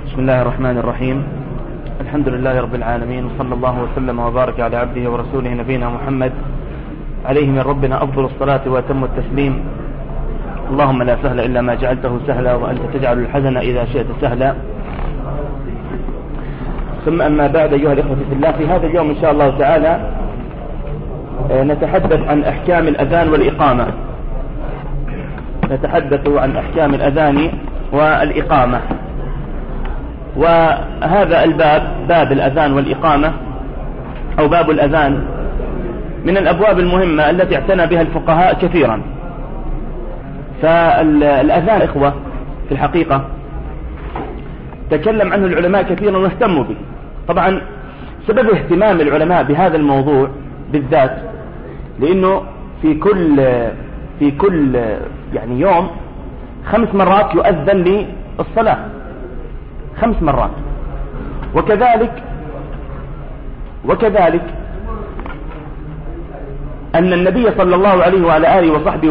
بسم الله الرحمن الرحيم. الحمد لله رب العالمين، وصلى الله وسلم وبارك على عبده ورسوله نبينا محمد عليه من ربنا أفضل الصلاة وأتم التسليم. اللهم لا سهل إلا ما جعلته سهلا، وأنت تجعل الحزن إذا شئت سهلا. ثم أما بعد، أيها الإخوة في الله، في هذا اليوم إن شاء الله تعالى نتحدث عن أحكام الأذان والإقامة. نتحدث عن أحكام الأذان والإقامة. وهذا الباب، باب الأذان والإقامة أو باب الأذان، من الأبواب المهمة التي اعتنى بها الفقهاء كثيرا. فالأذان إخوة في الحقيقة تكلم عنه العلماء كثيرا واهتموا به. طبعا سبب اهتمام العلماء بهذا الموضوع بالذات لأنه في كل يعني يوم 5 مرات يؤذن للصلاة، 5 مرات. وكذلك أن النبي صلى الله عليه وعلى آله وصحبه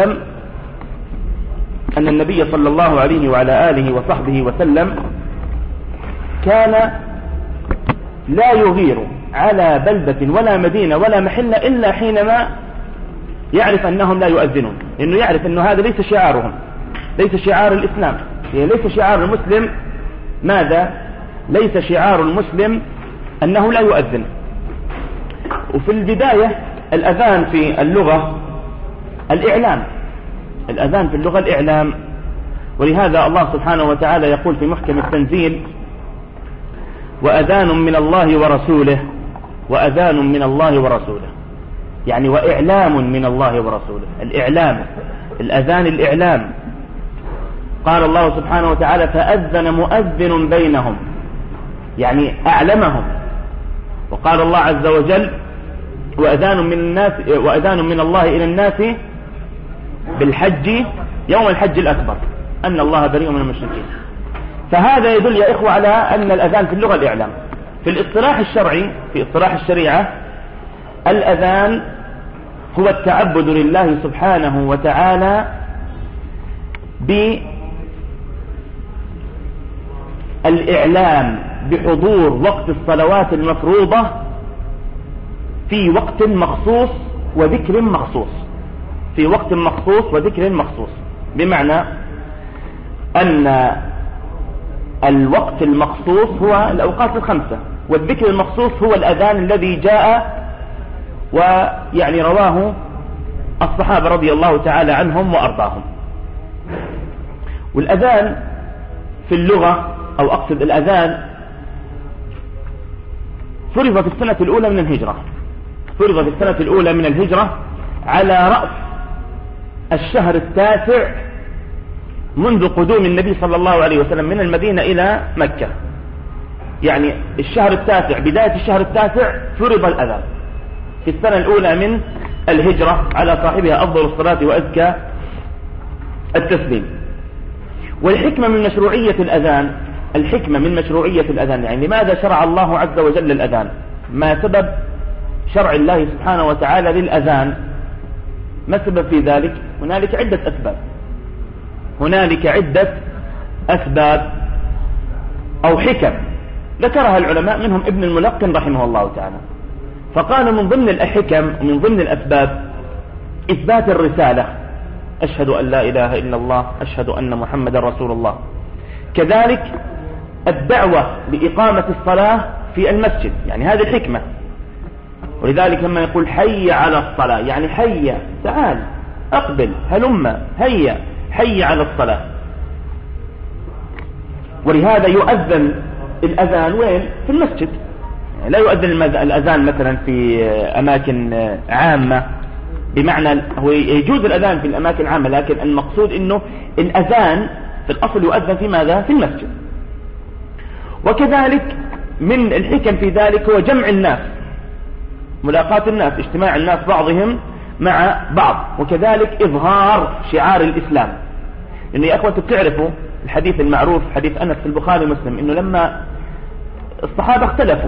وسلم كان لا يغير على بلدة ولا مدينة ولا محلة إلا حينما يعرف أنهم لا يؤذنون، لأنه يعرف أنه هذا ليس شعارهم، ليس شعار الإسلام، ليس شعار المسلم. ماذا؟ ليس شعار المسلم أنه لا يؤذن. وفي البداية الأذان في اللغة الإعلام، الأذان في اللغة الإعلام. ولهذا الله سبحانه وتعالى يقول في محكم التنزيل: وأذان من الله ورسوله، وأذان من الله ورسوله، يعني وإعلام من الله ورسوله. الإعلام، الأذان الإعلام. قال الله سبحانه وتعالى: فأذن مؤذن بينهم، يعني أعلمهم. وقال الله عز وجل: وأذان من الله إلى الناس بالحج يوم الحج الأكبر أن الله بريء من المشركين. فهذا يدل يا إخوة على أن الأذان في اللغة الإعلام. في الاصطلاح الشرعي، في اصطلاح الشريعة، الأذان هو التعبد لله سبحانه وتعالى بالإعلام بحضور وقت الصلوات المفروضة في وقت مخصوص وذكر مخصوص، في وقت مخصوص وذكر مخصوص. بمعنى أن الوقت المخصوص هو الأوقات ال5، والذكر المخصوص هو الأذان الذي جاء ويعني رواه الصحابة رضي الله تعالى عنهم وأرضاهم. والأذان في اللغة، أو أقصد الأذان، فرض في السنة الأولى من الهجرة، فرض في السنة الأولى من الهجرة على رأس الشهر التاسع منذ قدوم النبي صلى الله عليه وسلم من المدينة إلى مكة. يعني الشهر التاسع، بداية الشهر التاسع فرض الأذان في السنة الأولى من الهجرة على صاحبها أفضل الصلاة وأزكى التسليم. والحكمة من مشروعية الأذان، الحكمة من مشروعية الأذان، يعني لماذا شرع الله عز وجل الأذان؟ ما سبب شرع الله سبحانه وتعالى للأذان؟ ما السبب في ذلك؟ هنالك عدة أسباب، هنالك عدة أسباب أو حكم ذكرها العلماء، منهم ابن الملقن رحمه الله تعالى. فقال من ضمن الحكم ومن ضمن الأسباب إثبات الرسالة، أشهد أن لا إله إلا الله، أشهد أن محمد رسول الله. كذلك الدعوة بإقامة الصلاة في المسجد، يعني هذه الحكمة. ولذلك لما يقول حي على الصلاة، يعني حي، تعال، أقبل، هلم، هيا، حي على الصلاة. ولهذا يؤذن الأذان وين؟ في المسجد. يعني لا يؤذن الأذان مثلا في أماكن عامة، بمعنى هو يجوز الأذان في الأماكن العامة، لكن المقصود أنه الأذان في الأصل يؤذن في ماذا؟ في المسجد. وكذلك من الحكم في ذلك هو جمع الناس، ملاقاة الناس، اجتماع الناس بعضهم مع بعض. وكذلك إظهار شعار الإسلام. إنه يا أخوة تعرفوا الحديث المعروف، حديث أنس في البخاري ومسلم، إنه لما الصحابة اختلفوا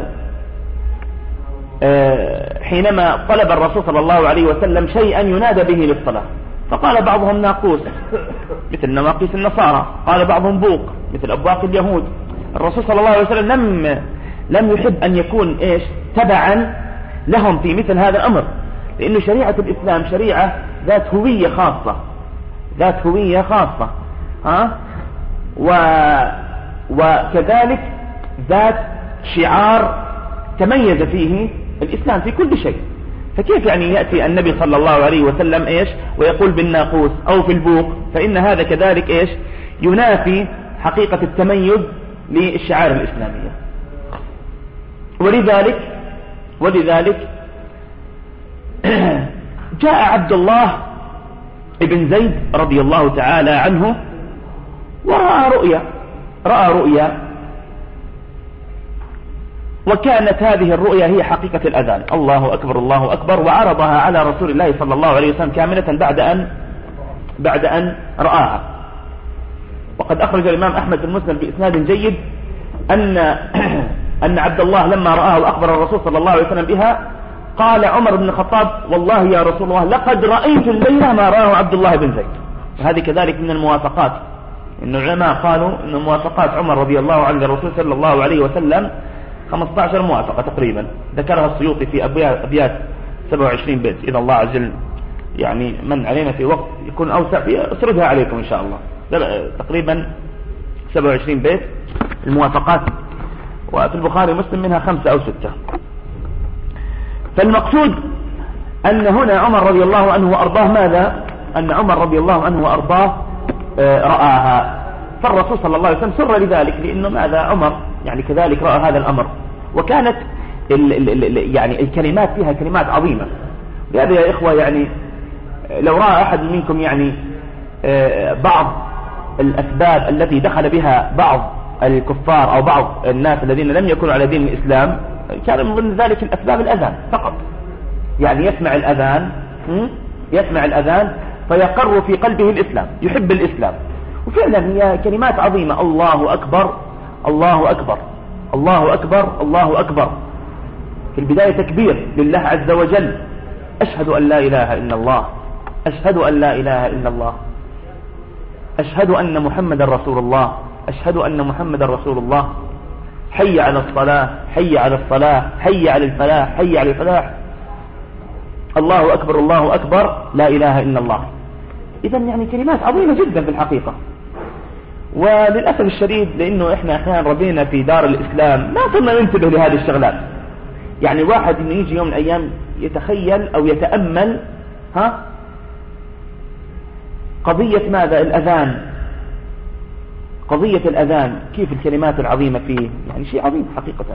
حينما طلب الرسول صلى الله عليه وسلم شيئا ينادى به للصلاة، فقال بعضهم ناقوس مثل نواقيس النصارى، قال بعضهم بوق مثل أبواق اليهود، الرسول صلى الله عليه وسلم لم يحب أن يكون إيش تبعا لهم في مثل هذا الأمر، لأنه شريعة الإسلام شريعة ذات هوية خاصة، ذات هوية خاصة، وكذلك ذات شعار تميز فيه الإسلام في كل شيء. فكيف يعني يأتي النبي صلى الله عليه وسلم إيش ويقول بالناقوس أو في البوق؟ فإن هذا كذلك إيش ينافي حقيقة التميز للشعائر الإسلامية. ولذلك جاء عبد الله ابن زيد رضي الله تعالى عنه رأى رؤيا، وكانت هذه الرؤيا هي حقيقة الأذان، الله أكبر الله أكبر، وعرضها على رسول الله صلى الله عليه وسلم كاملة بعد أن رآها. وقد أخرج الإمام أحمد المسلم بإسناد جيد أن عبد الله لما رآه وأخبر الرسول صلى الله عليه وسلم بها قال عمر بن الخطاب: والله يا رسول الله لقد رأيت الليلة ما رآه عبد الله بن زيد. وهذه كذلك من الموافقات، إن العلماء قالوا إن موافقات عمر رضي الله عنه للرسول صلى الله عليه وسلم 15 موافقة تقريبا، ذكرها السيوطي في أبيات 27 بيت. إذا الله عز وجل يعني من علينا في وقت يكون أوسع أسردها عليكم إن شاء الله. تقريبا 27 بيت الموافقات، وفي البخاري ومسلم منها 5 أو 6. فالمقصود أن هنا عمر رضي الله عنه وأرضاه ماذا؟ أن عمر رضي الله عنه وأرضاه رآها، فالرسول صلى الله عليه وسلم سر لذلك، لأنه ماذا؟ عمر يعني كذلك رأى هذا الأمر، وكانت يعني الكلمات فيها كلمات عظيمة. لهذا يا إخوة يعني لو رأى أحد منكم يعني بعض الأسباب التي دخل بها بعض الكفار أو بعض الناس الذين لم يكونوا على دين الإسلام، كان من ضمن ذلك الأسباب الأذان فقط. يعني يسمع الأذان فيقر في قلبه الإسلام، يحب الإسلام. وفعلا هي كلمات عظيمة: الله أكبر الله أكبر الله أكبر الله أكبر. في البداية تكبير لله عز وجل: أشهد أن لا إله إلا الله، أشهد أن لا إله إلا الله، أشهد أن محمد رسول الله، أشهد أن محمد رسول الله، حي على الصلاة، حي على الصلاة، حي على الفلاح، حي على الفلاح، الله أكبر الله أكبر، لا إله إلا الله. إذن يعني كلمات عظيمة جدا في الحقيقة. وللأسف الشديد لأنه إحنا أحيانا ربينا في دار الإسلام ما صرنا ننتبه لهذه الشغلات. يعني واحد إنه يجي يوم من الأيام يتخيل أو يتأمل قضية ماذا؟ الأذان، قضية الأذان، كيف الكلمات العظيمة فيه، يعني شيء عظيم حقيقة.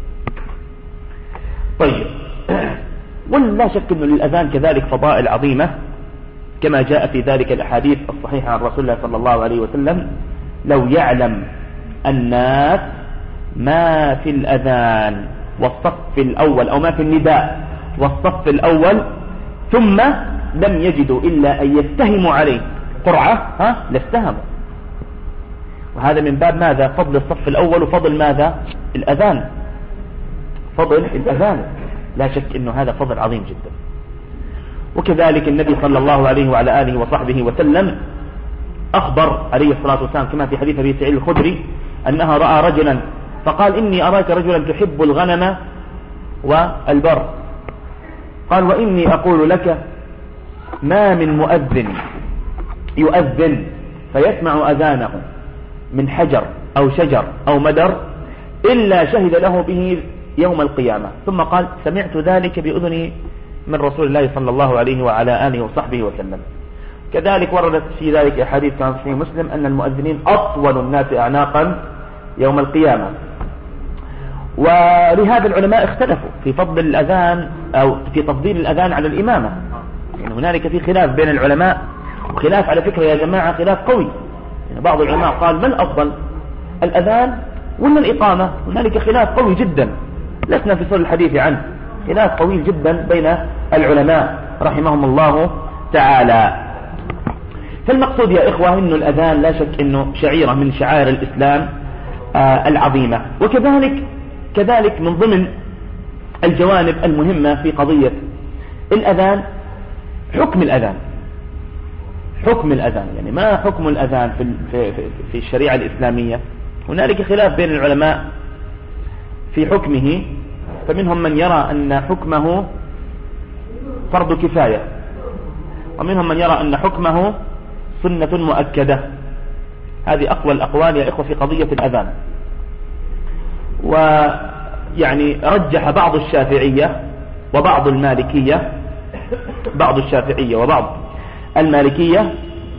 طيب، ولا شك أنه للأذان كذلك فضائل عظيمة كما جاء في ذلك الأحاديث الصحيحة عن رسول الله صلى الله عليه وسلم: لو يعلم الناس ما في الأذان والصف الأول، أو ما في النداء والصف الأول، ثم لم يجدوا إلا أن يستهموا عليه قرعة لاستهموا. وهذا من باب ماذا؟ فضل الصف الأول وفضل ماذا؟ الأذان، فضل الأذان. لا شك أنه هذا فضل عظيم جدا. وكذلك النبي صلى الله عليه وعلى آله وصحبه وسلم أخبر عليه الصلاة والسلام كما في حديث أبي سعيد الخدري أنها رأى رجلا فقال: إني أراك رجلا تحب الغنم والبر. قال: وإني أقول لك ما من مؤذن يؤذن فيسمع أذانه من حجر أو شجر أو مدر إلا شهد له به يوم القيامة. ثم قال: سمعت ذلك بأذني من رسول الله صلى الله عليه وعلى آله وصحبه وسلم. كذلك وردت في ذلك أحاديث كان في مسلم أن المؤذنين أطول الناس أعناقا يوم القيامة. ولهذا العلماء اختلفوا في فضل الأذان أو في تفضيل الأذان على الإمامة. يعني هنالك في خلاف بين العلماء، وخلاف على فكرة يا جماعة خلاف قوي. يعني بعض العلماء قال: من أفضل، الأذان ولا الإقامة؟ هنالك خلاف قوي جدا لسنا في صلب الحديث عنه، خلاف قوي جدا بين العلماء رحمهم الله تعالى. فالمقصود يا إخوة إنه الأذان لا شك إنه شعيرة من شعائر الإسلام العظيمة. وكذلك من ضمن الجوانب المهمة في قضية الأذان حكم الأذان. حكم الأذان يعني ما حكم الأذان في الشريعة الإسلامية؟ هنالك خلاف بين العلماء في حكمه، فمنهم من يرى أن حكمه فرض كفاية، ومنهم من يرى أن حكمه سنة مؤكدة. هذه أقوى الأقوال يا إخوة في قضية الأذان. ويعني رجح بعض الشافعية وبعض المالكية، بعض الشافعية وبعض المالكية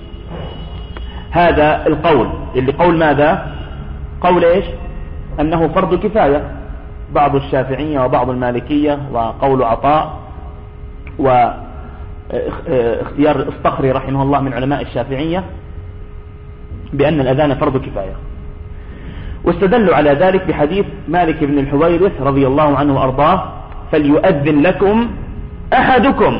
هذا القول، اللي قول ماذا؟ قول إيش؟ أنه فرض كفاية. بعض الشافعية وبعض المالكية وقول عطاء واختيار الصخري رحمه الله من علماء الشافعية بأن الأذان فرض كفاية، واستدلوا على ذلك بحديث مالك بن الحويرث رضي الله عنه وأرضاه: فليؤذن لكم أحدكم،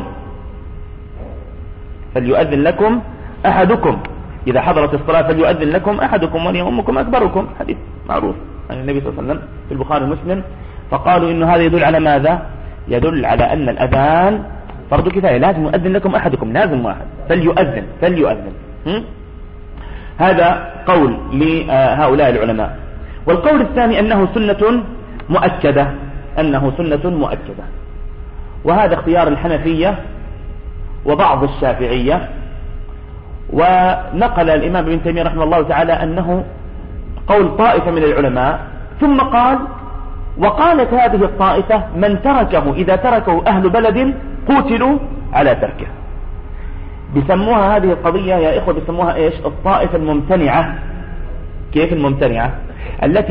فليؤذن لكم أحدكم إذا حضرت الصلاة، فليؤذن لكم أحدكم وليؤمكم أكبركم. حديث معروف عن النبي صلى الله عليه وسلم في البخاري ومسلم. فقالوا إنه هذا يدل على ماذا؟ يدل على أن الأذان فرض كفاية، لازم يؤذن لكم أحدكم، لازم واحد، فليؤذن. هذا قول لهؤلاء العلماء. والقول الثاني أنه سنة مؤكدة، أنه سنة مؤكدة، وهذا اختيار الحنفية وبعض الشافعية. ونقل الإمام ابن تيمية رحمه الله تعالى أنه قول طائفة من العلماء، ثم قال: وقالت هذه الطائفة: من تركه إذا تركه أهل بلد قوتلوا على تركه. بسموها هذه القضية يا إخوة، بسموها إيش؟ الطائفة الممتنعة. كيف الممتنعة؟ التي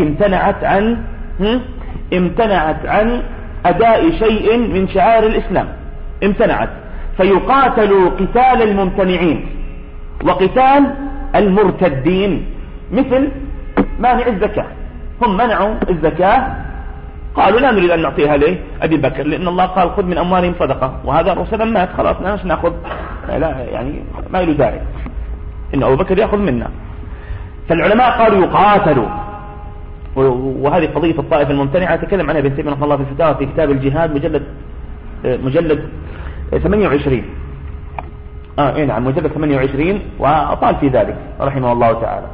امتنعت عن أداء شيء من شعائر الإسلام، امتنعت، فيقاتلوا قتال الممتنعين وقتال المرتدين. مثل مانع الزكاة، هم منعوا الزكاة، قالوا لا نريد أن نعطيها ليه أبي بكر، لأن الله قال: خذ من أموالهم صدقة، وهذا رسلا مات، خلاص ناش نأخذ، لا يعني ما له داعي إن أبو بكر يأخذ منا. فالعلماء قالوا يقاتلوا. وهذه قضية الطائفة الممتنعة تكلم عنها ابن تيمية رحمه الله في الفتاوى في كتاب الجهاد مجلد 28. نعم، مجلد 28، وأطال في ذلك رحمه الله تعالى.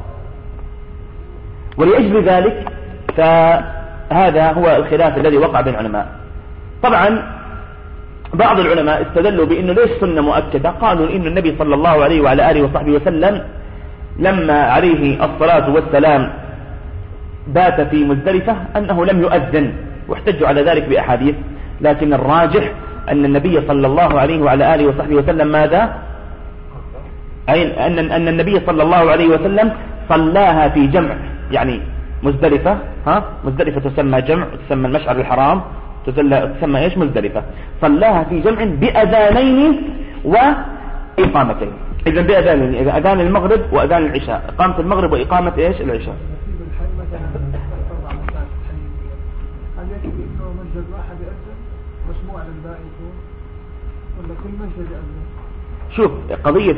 ولأجل ذلك فهذا هو الخلاف الذي وقع بين العلماء. طبعا بعض العلماء استدلوا بأنه ليش سنة مؤكدة، قالوا إن النبي صلى الله عليه وعلى آله وصحبه وسلم لما عليه الصلاة والسلام بات في مزدلفة أنه لم يؤذن، واحتجوا على ذلك بأحاديث، لكن الراجح أن النبي صلى الله عليه وعلى آله وصحبه وسلم ماذا؟ أي أن النبي صلى الله عليه وسلم صلاها في جمع، يعني مزدلفة، مزدلفة تسمى جمع، تسمى المشعر الحرام، تسمى إيش؟ مزدلفة. صلاها في جمع بأذانين وإقامتين. إذن بأذانين، أذان المغرب وأذان العشاء، إقامة المغرب وإقامة إيش؟ العشاء. شوف قضية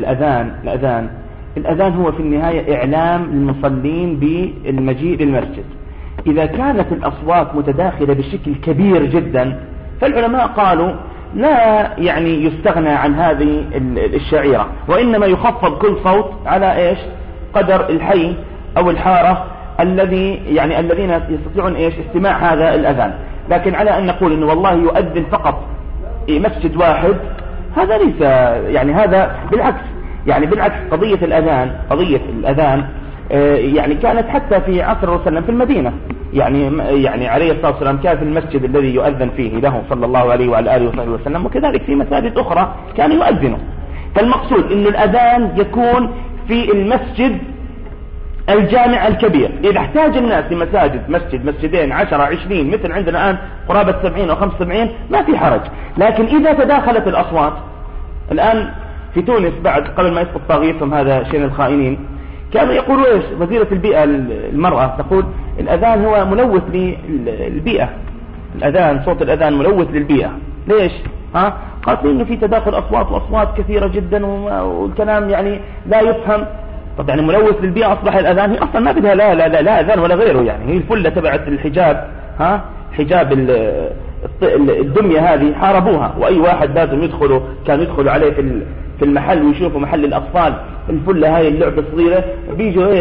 الأذان هو في النهاية إعلام للمصلين بالمجيء للمسجد. إذا كانت الأصوات متداخلة بشكل كبير جدا، فالعلماء قالوا لا يعني يستغنى عن هذه الشعيرة، وإنما يخفض كل صوت على إيش؟ قدر الحي أو الحارة الذين يستطيعون إيش؟ استماع هذا الأذان. لكن على أن نقول إنه والله يؤذن فقط مسجد واحد، هذا ليس يعني، هذا بالعكس قضية الأذان يعني كانت حتى في عصر الرسول صلى الله عليه وسلم في المدينة، يعني عليه الصلاة والسلام كان في المسجد الذي يؤذن فيه له صلى الله عليه وعلى آله وصحبه وسلم، وكذلك في مساجد أخرى كان يؤذنوا. فالمقصود إن الأذان يكون في المسجد الجامع الكبير. إذا احتاج الناس مسجد مسجدين 10 20 مثل عندنا الآن قرابة 70 أو 75 ما في حرج. لكن إذا تداخلت الأصوات، الآن في تونس قبل ما يسقط طاغيتهم هذا شين الخائنين، كانوا يقولوا إيش؟ وزيرة البيئة المرأة تقول الأذان هو ملوث للبيئة، الأذان صوت الأذان ملوث للبيئة. ليش؟ قالت إنه في تداخل وأصوات كثيرة جدا والكلام يعني لا يفهم. طب يعني ملوث للبيئة، أصبح الأذان هي أصلا ما بدها لا أذان ولا غيره، يعني هي الفلة تبعت الحجاب، حجاب الدمية هذه حاربوها، وأي واحد لازم كانوا يدخلوا عليه في المحل ويشوفوا محل الأطفال الفلة هاي اللعبة الصغيرة، بيجوا إيش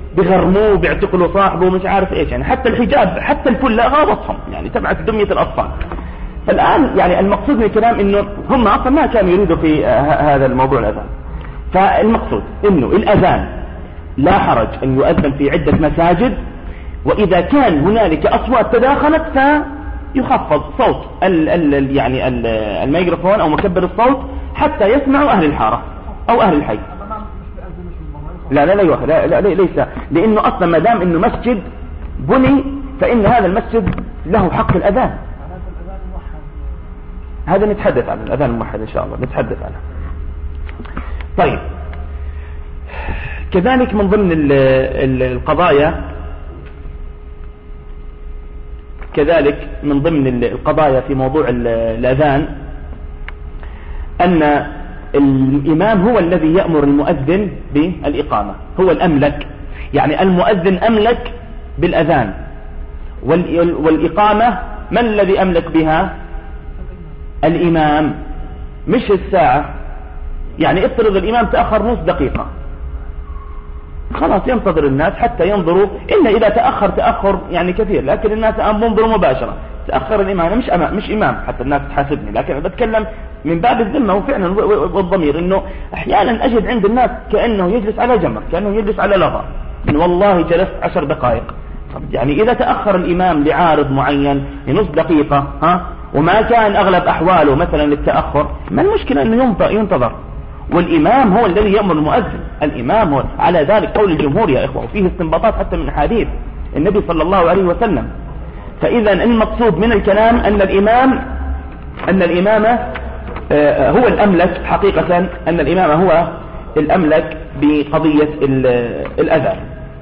بغرموه بيعتقلوا صاحبه مش عارف ايش يعني، حتى الحجاب حتى الفل غاضتهم يعني تبعت دمية الأطفال. فالآن يعني المقصود من الكلام انه هم اصلا ما كانوا يريدوا في هذا الموضوع الأذان. فالمقصود انه الأذان لا حرج ان يؤذن في عدة مساجد، واذا كان هنالك اصوات تداخلت فيخفض صوت يعني الميكروفون او مكبر الصوت حتى يسمعوا اهل الحارة او اهل الحي. لا ليس، لانه اصلا ما دام انه مسجد بني فان هذا المسجد له حق الاذان. هذا نتحدث عن الاذان الموحد ان شاء الله، نتحدث عنه. طيب، كذلك من ضمن القضايا في موضوع الأذان أن الإمام هو الذي يأمر المؤذن بالإقامة، هو الأملك، يعني المؤذن أملك بالأذان، والإقامة من الذي أملك بها؟ الإمام، مش الساعة. يعني افترض الإمام تأخر نص دقيقة، خلاص ينتظر الناس حتى ينظروا، إلا إذا تأخر يعني كثير، لكن الناس ينظروا مباشرة. تأخر الإمام مش إمام حتى الناس تحاسبني، لكن أنا بتكلم من باب الذمة وفعلا والضمير، إنه أحيانا أجد عند الناس كأنه يجلس على جمر، كأنه يجلس على لظى، إن والله جلست 10 دقائق. يعني إذا تأخر الإمام لعارض معين لنص دقيقة وما كان أغلب أحواله مثلا للتأخر، ما المشكلة أنه ينتظر، والإمام هو الذي يأمر المؤذن. الإمام هو على ذلك قول الجمهور يا إخوة، وفيه استنباطات حتى من حديث النبي صلى الله عليه وسلم. فإذا المقصود من الكلام أن الإمام هو الأملك حقيقة، أن الإمام هو الأملك بقضية الأذان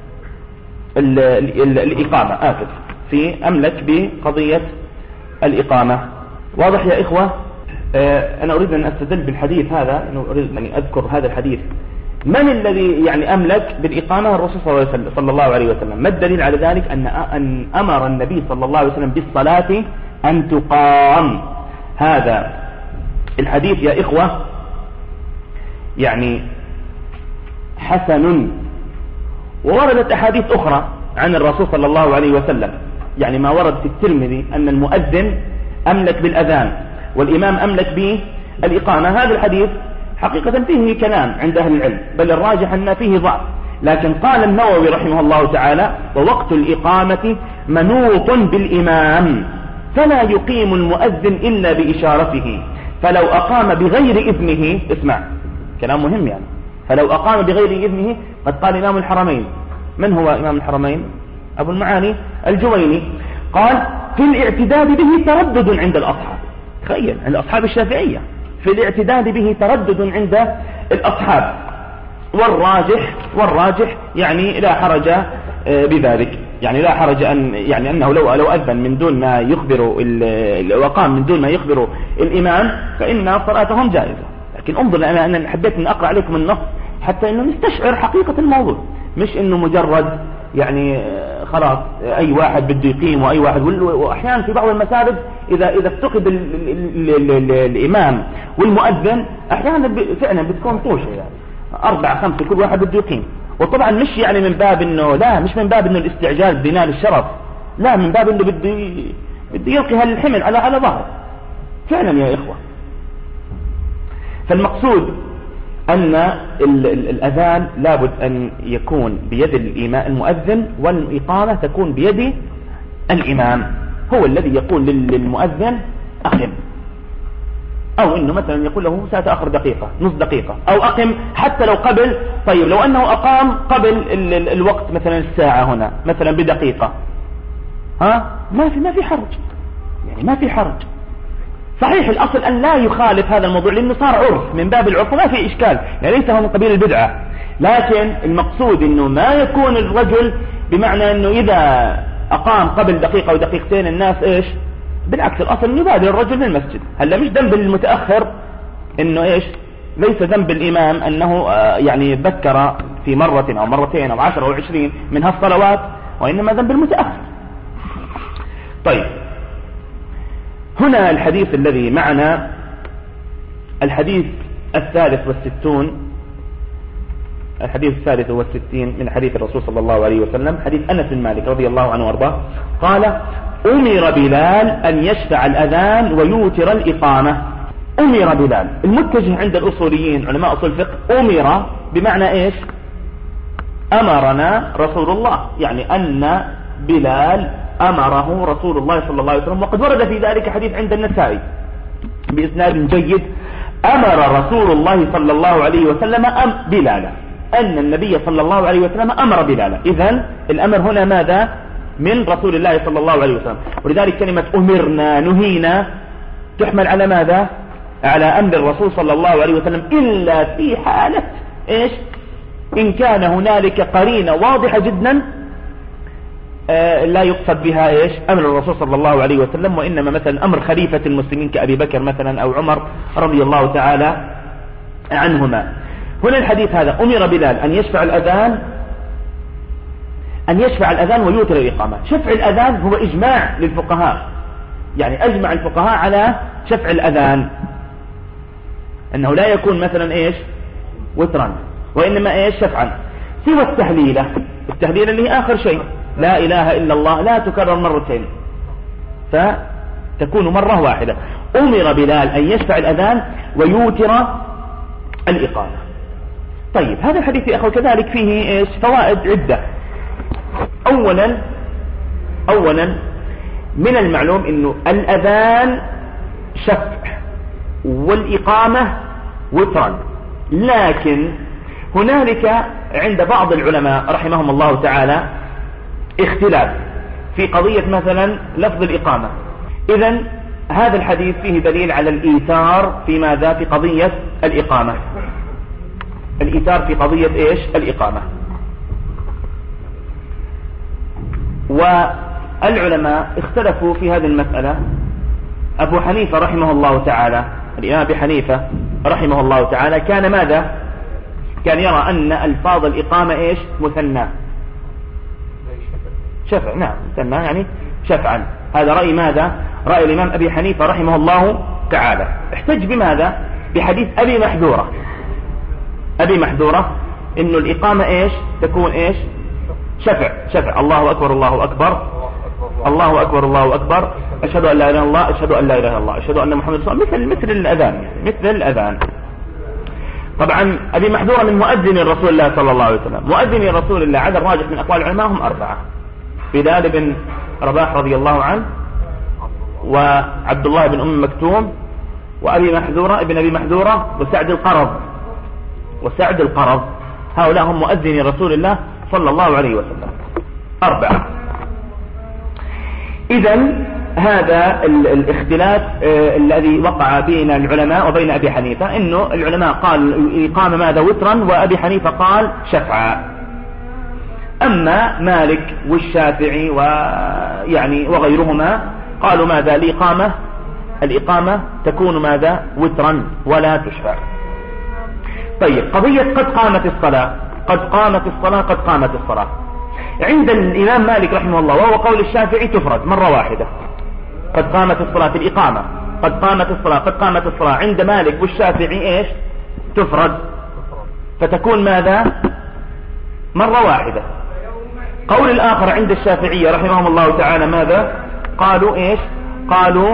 الإقامة، في أملك بقضية الإقامة. واضح يا إخوة؟ أنا أريد أن أستدل بالحديث هذا، أنه أريد أن أذكر هذا الحديث. من الذي يعني أملك بالإقامة؟ الرسول صلى الله عليه وسلم. ما الدليل على ذلك؟ أن أمر النبي صلى الله عليه وسلم بالصلاة أن تقام. هذا الحديث يا إخوة يعني حسن، ووردت أحاديث أخرى عن الرسول صلى الله عليه وسلم، يعني ما ورد في الترمذي أن المؤذن أملك بالأذان والإمام أملك بالإقامة. هذا الحديث حقيقة فيه كلام عند أهل العلم، بل الراجح أن فيه ضعف، لكن قال النووي رحمه الله تعالى: ووقت الإقامة منوط بالإمام، فلا يقيم المؤذن إلا بإشارته، فلو أقام بغير إذنه، اسمع كلام مهم يعني، فلو أقام بغير إذنه، قد قال إمام الحرمين، من هو إمام الحرمين؟ أبو المعاني الجويني، قال: في الاعتداد به تردد عند الأصحاب. تخيل، عند أصحاب الشافعية في الاعتداد به تردد عند الأصحاب، والراجح يعني لا حرج بذلك، يعني لا حرج يعني أنه لو أذن من دون ما يخبر وقام من دون ما يخبر الإمام فإن صلاتهم جائزة. لكن انظر، أنا حبيت أن أقرأ عليكم النص حتى أنه نستشعر حقيقة الموضوع، مش أنه مجرد يعني خلاص أي واحد بده يقيم وأي واحد. وأحيانا في بعض المساجد إذا افتقد الإمام والمؤذن أحيانا فعلا بتكون طوشة، يعني 4 5 كل واحد بده يقيم. وطبعا مش يعني من باب انه لا، مش من باب انه الاستعجال بنال الشرف، لا، من باب انه بده يلقي هالحمل على ظهره فعلا يا إخوة. فالمقصود أن الأذان لابد أن يكون بيد المؤذن، والإقامة تكون بيد الإمام، هو الذي يقول للمؤذن أقم، أو إنه مثلا يقول له سأتأخر دقيقة نص دقيقة، أو أقم حتى لو قبل. طيب لو أنه أقام قبل الوقت مثلا الساعة هنا مثلا بدقيقة، ما في حرج، يعني ما في حرج. صحيح الأصل أن لا يخالف هذا الموضوع لأنه صار عرف، من باب العرف ما في إشكال، يعني ليس هو من قبيل البدعة، لكن المقصود أنه ما يكون الرجل بمعنى أنه إذا أقام قبل دقيقة ودقيقتين الناس إيش، بالعكس الأصل يبادر الرجل من المسجد. هلا مش ذنب المتأخر أنه إيش، ليس ذنب الإمام أنه يعني ذكر في مرة أو مرتين أو 10 أو 20 من هالصلوات، وإنما ذنب المتأخر. طيب، هنا الحديث الذي معنا، الحديث 63 الحديث 63 من حديث الرسول صلى الله عليه وسلم، حديث أنس بن مالك رضي الله عنه وارضاه قال: أمر بلال أن يشفع الأذان ويوتر الإقامة. أمر بلال، المتجه عند الأصوليين علماء أصول الفقه، أمر بمعنى إيش؟ أمرنا رسول الله، يعني أن بلال أمره رسول الله صلى الله عليه وسلم. وقد ورد في ذلك حديث عند النسائي بإسناد جيد: أمر رسول الله صلى الله عليه وسلم بلالا، أن النبي صلى الله عليه وسلم أمر بلالا. إذن الأمر هنا ماذا؟ من رسول الله صلى الله عليه وسلم. ولذلك كلمة أمرنا نهينا تحمل على ماذا؟ على أمر الرسول صلى الله عليه وسلم، إلا في حالة إيش؟ إن كان هنالك قرينة واضحة جدا لا يقصد بها إيش؟ أمر الرسول صلى الله عليه وسلم، وإنما مثلا أمر خليفة المسلمين كأبي بكر مثلا أو عمر رضي الله تعالى عنهما. هنا الحديث هذا: أمر بلال أن يشفع الأذان ويوتر الإقامة. شفع الأذان هو إجماع للفقهاء، يعني أجمع الفقهاء على شفع الأذان، أنه لا يكون مثلا إيش؟ وترا، وإنما إيش؟ شفعا. سوى التهليلة اللي هي آخر شيء، لا إله إلا الله لا تكرر مرتين، فتكون مرة واحدة. أمر بلال أن يشفع الأذان ويوتر الإقامة. طيب، هذا الحديث يا أخوة كذلك فيه إيش؟ فوائد عدة. أولا من المعلوم أنه الأذان شفع والإقامة وترا، لكن هنالك عند بعض العلماء رحمهم الله تعالى اختلاف في قضية مثلا لفظ الإقامة. إذن هذا الحديث فيه دليل على الإيثار في ماذا؟ في قضية الإقامة. الإيثار في قضية إيش؟ الإقامة. والعلماء اختلفوا في هذه المسألة. أبو حنيفة رحمه الله تعالى، الإمام أبي حنيفة رحمه الله تعالى، كان ماذا؟ كان يرى أن ألفاظ الإقامة إيش؟ مثنى، شفع. نعم، مثنى يعني شفعا. هذا رأي ماذا؟ رأي الإمام أبي حنيفة رحمه الله تعالى. احتج بماذا؟ بحديث أبي محذورة إنه الإقامة إيش؟ تكون إيش؟ شفع. الله أكبر الله أكبر الله أكبر الله أكبر، أشهد أن لا إله إلا الله أشهد أن لا إله إلا الله أشهد أن محمد رسول الله، مثل الأذان، مثل الأذان. طبعا أبي محذورة من مؤذن رسول الله صلى الله عليه وسلم. مؤذن رسول الله على الراجح من أقوال العلماء هم 4: بلال بن رباح رضي الله عنه، وعبد الله بن أم مكتوم، وأبي محذورة ابن أبي محذورة، وسعد القرض. هؤلاء هم مؤذن رسول الله صلى الله عليه وسلم، 4. إذن هذا الاختلاف الذي وقع بين العلماء وبين أبي حنيفة، إنه العلماء قال الإقامة ماذا؟ وترا، وأبي حنيفة قال شفعا. أما مالك والشافعي وغيرهما قالوا ماذا؟ الإقامة تكون ماذا؟ وترا ولا تشفع. طيب، قضية قد قامت الصلاة عند الإمام مالك رحمه الله، وهو قول الشافعي، تفرد مرة واحدة. قد قامت الصلاة في الإقامة، قد قامت الصلاة عند مالك والشافعي إيش؟ تفرد، فتكون ماذا؟ مرة واحدة. قول الآخر عند الشافعية رحمهم الله تعالى ماذا؟ قالوا إيش؟ قالوا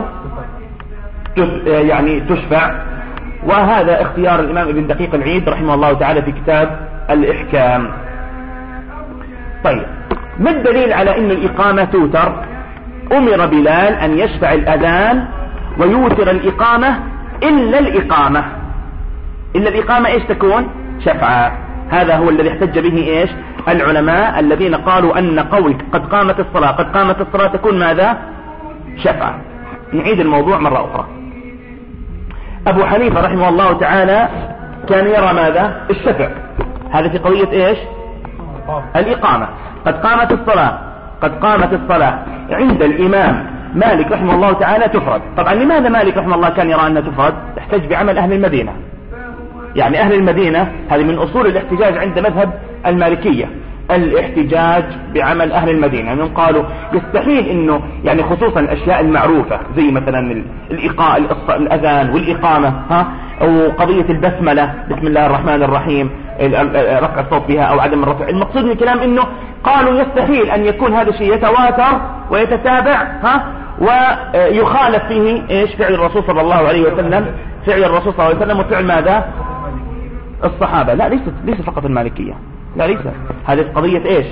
يعني تشفع. وهذا اختيار الإمام ابن دقيق العيد رحمه الله تعالى في كتاب الإحكام. طيب، ما الدليل على أن الإقامة توتر؟ أمر بلال أن يشفع الأذان ويوتر الإقامة إلا الإقامة إيش تكون؟ شفعا. هذا هو الذي احتج به إيش؟ العلماء الذين قالوا أن قول قد قامت الصلاة تكون ماذا؟ شفعا. نعيد الموضوع مرة أخرى. أبو حنيفة رحمه الله تعالى كان يرى ماذا؟ الشفع. هذا في قضية إيش؟ الإقامة. قد قامت الصلاة عند الإمام مالك رحمه الله تعالى تفرد. طبعا لماذا مالك رحمه الله كان يرى أنها تفرد؟ احتج بعمل أهل المدينة، يعني أهل المدينة هذه من أصول الاحتجاج عند مذهب المالكية، الاحتجاج بعمل أهل المدينة. يعني قالوا يستحيل إنه خصوصا الأشياء المعروفة زي مثلا الإقاء الأذان والإقامة أو قضية البسملة بسم الله الرحمن الرحيم رفع الصوت بها أو عدم الرفع. المقصود من الكلام إنه قالوا يستحيل أن يكون هذا الشيء يتواتر ويتتابع ويخالف فيه إيش فعل الرسول صلى الله عليه وسلم، فعل الرسول صلى الله عليه وسلم وفعل ماذا؟ الصحابة. لا ليس فقط المالكية، لا ليس هذه قضية إيش؟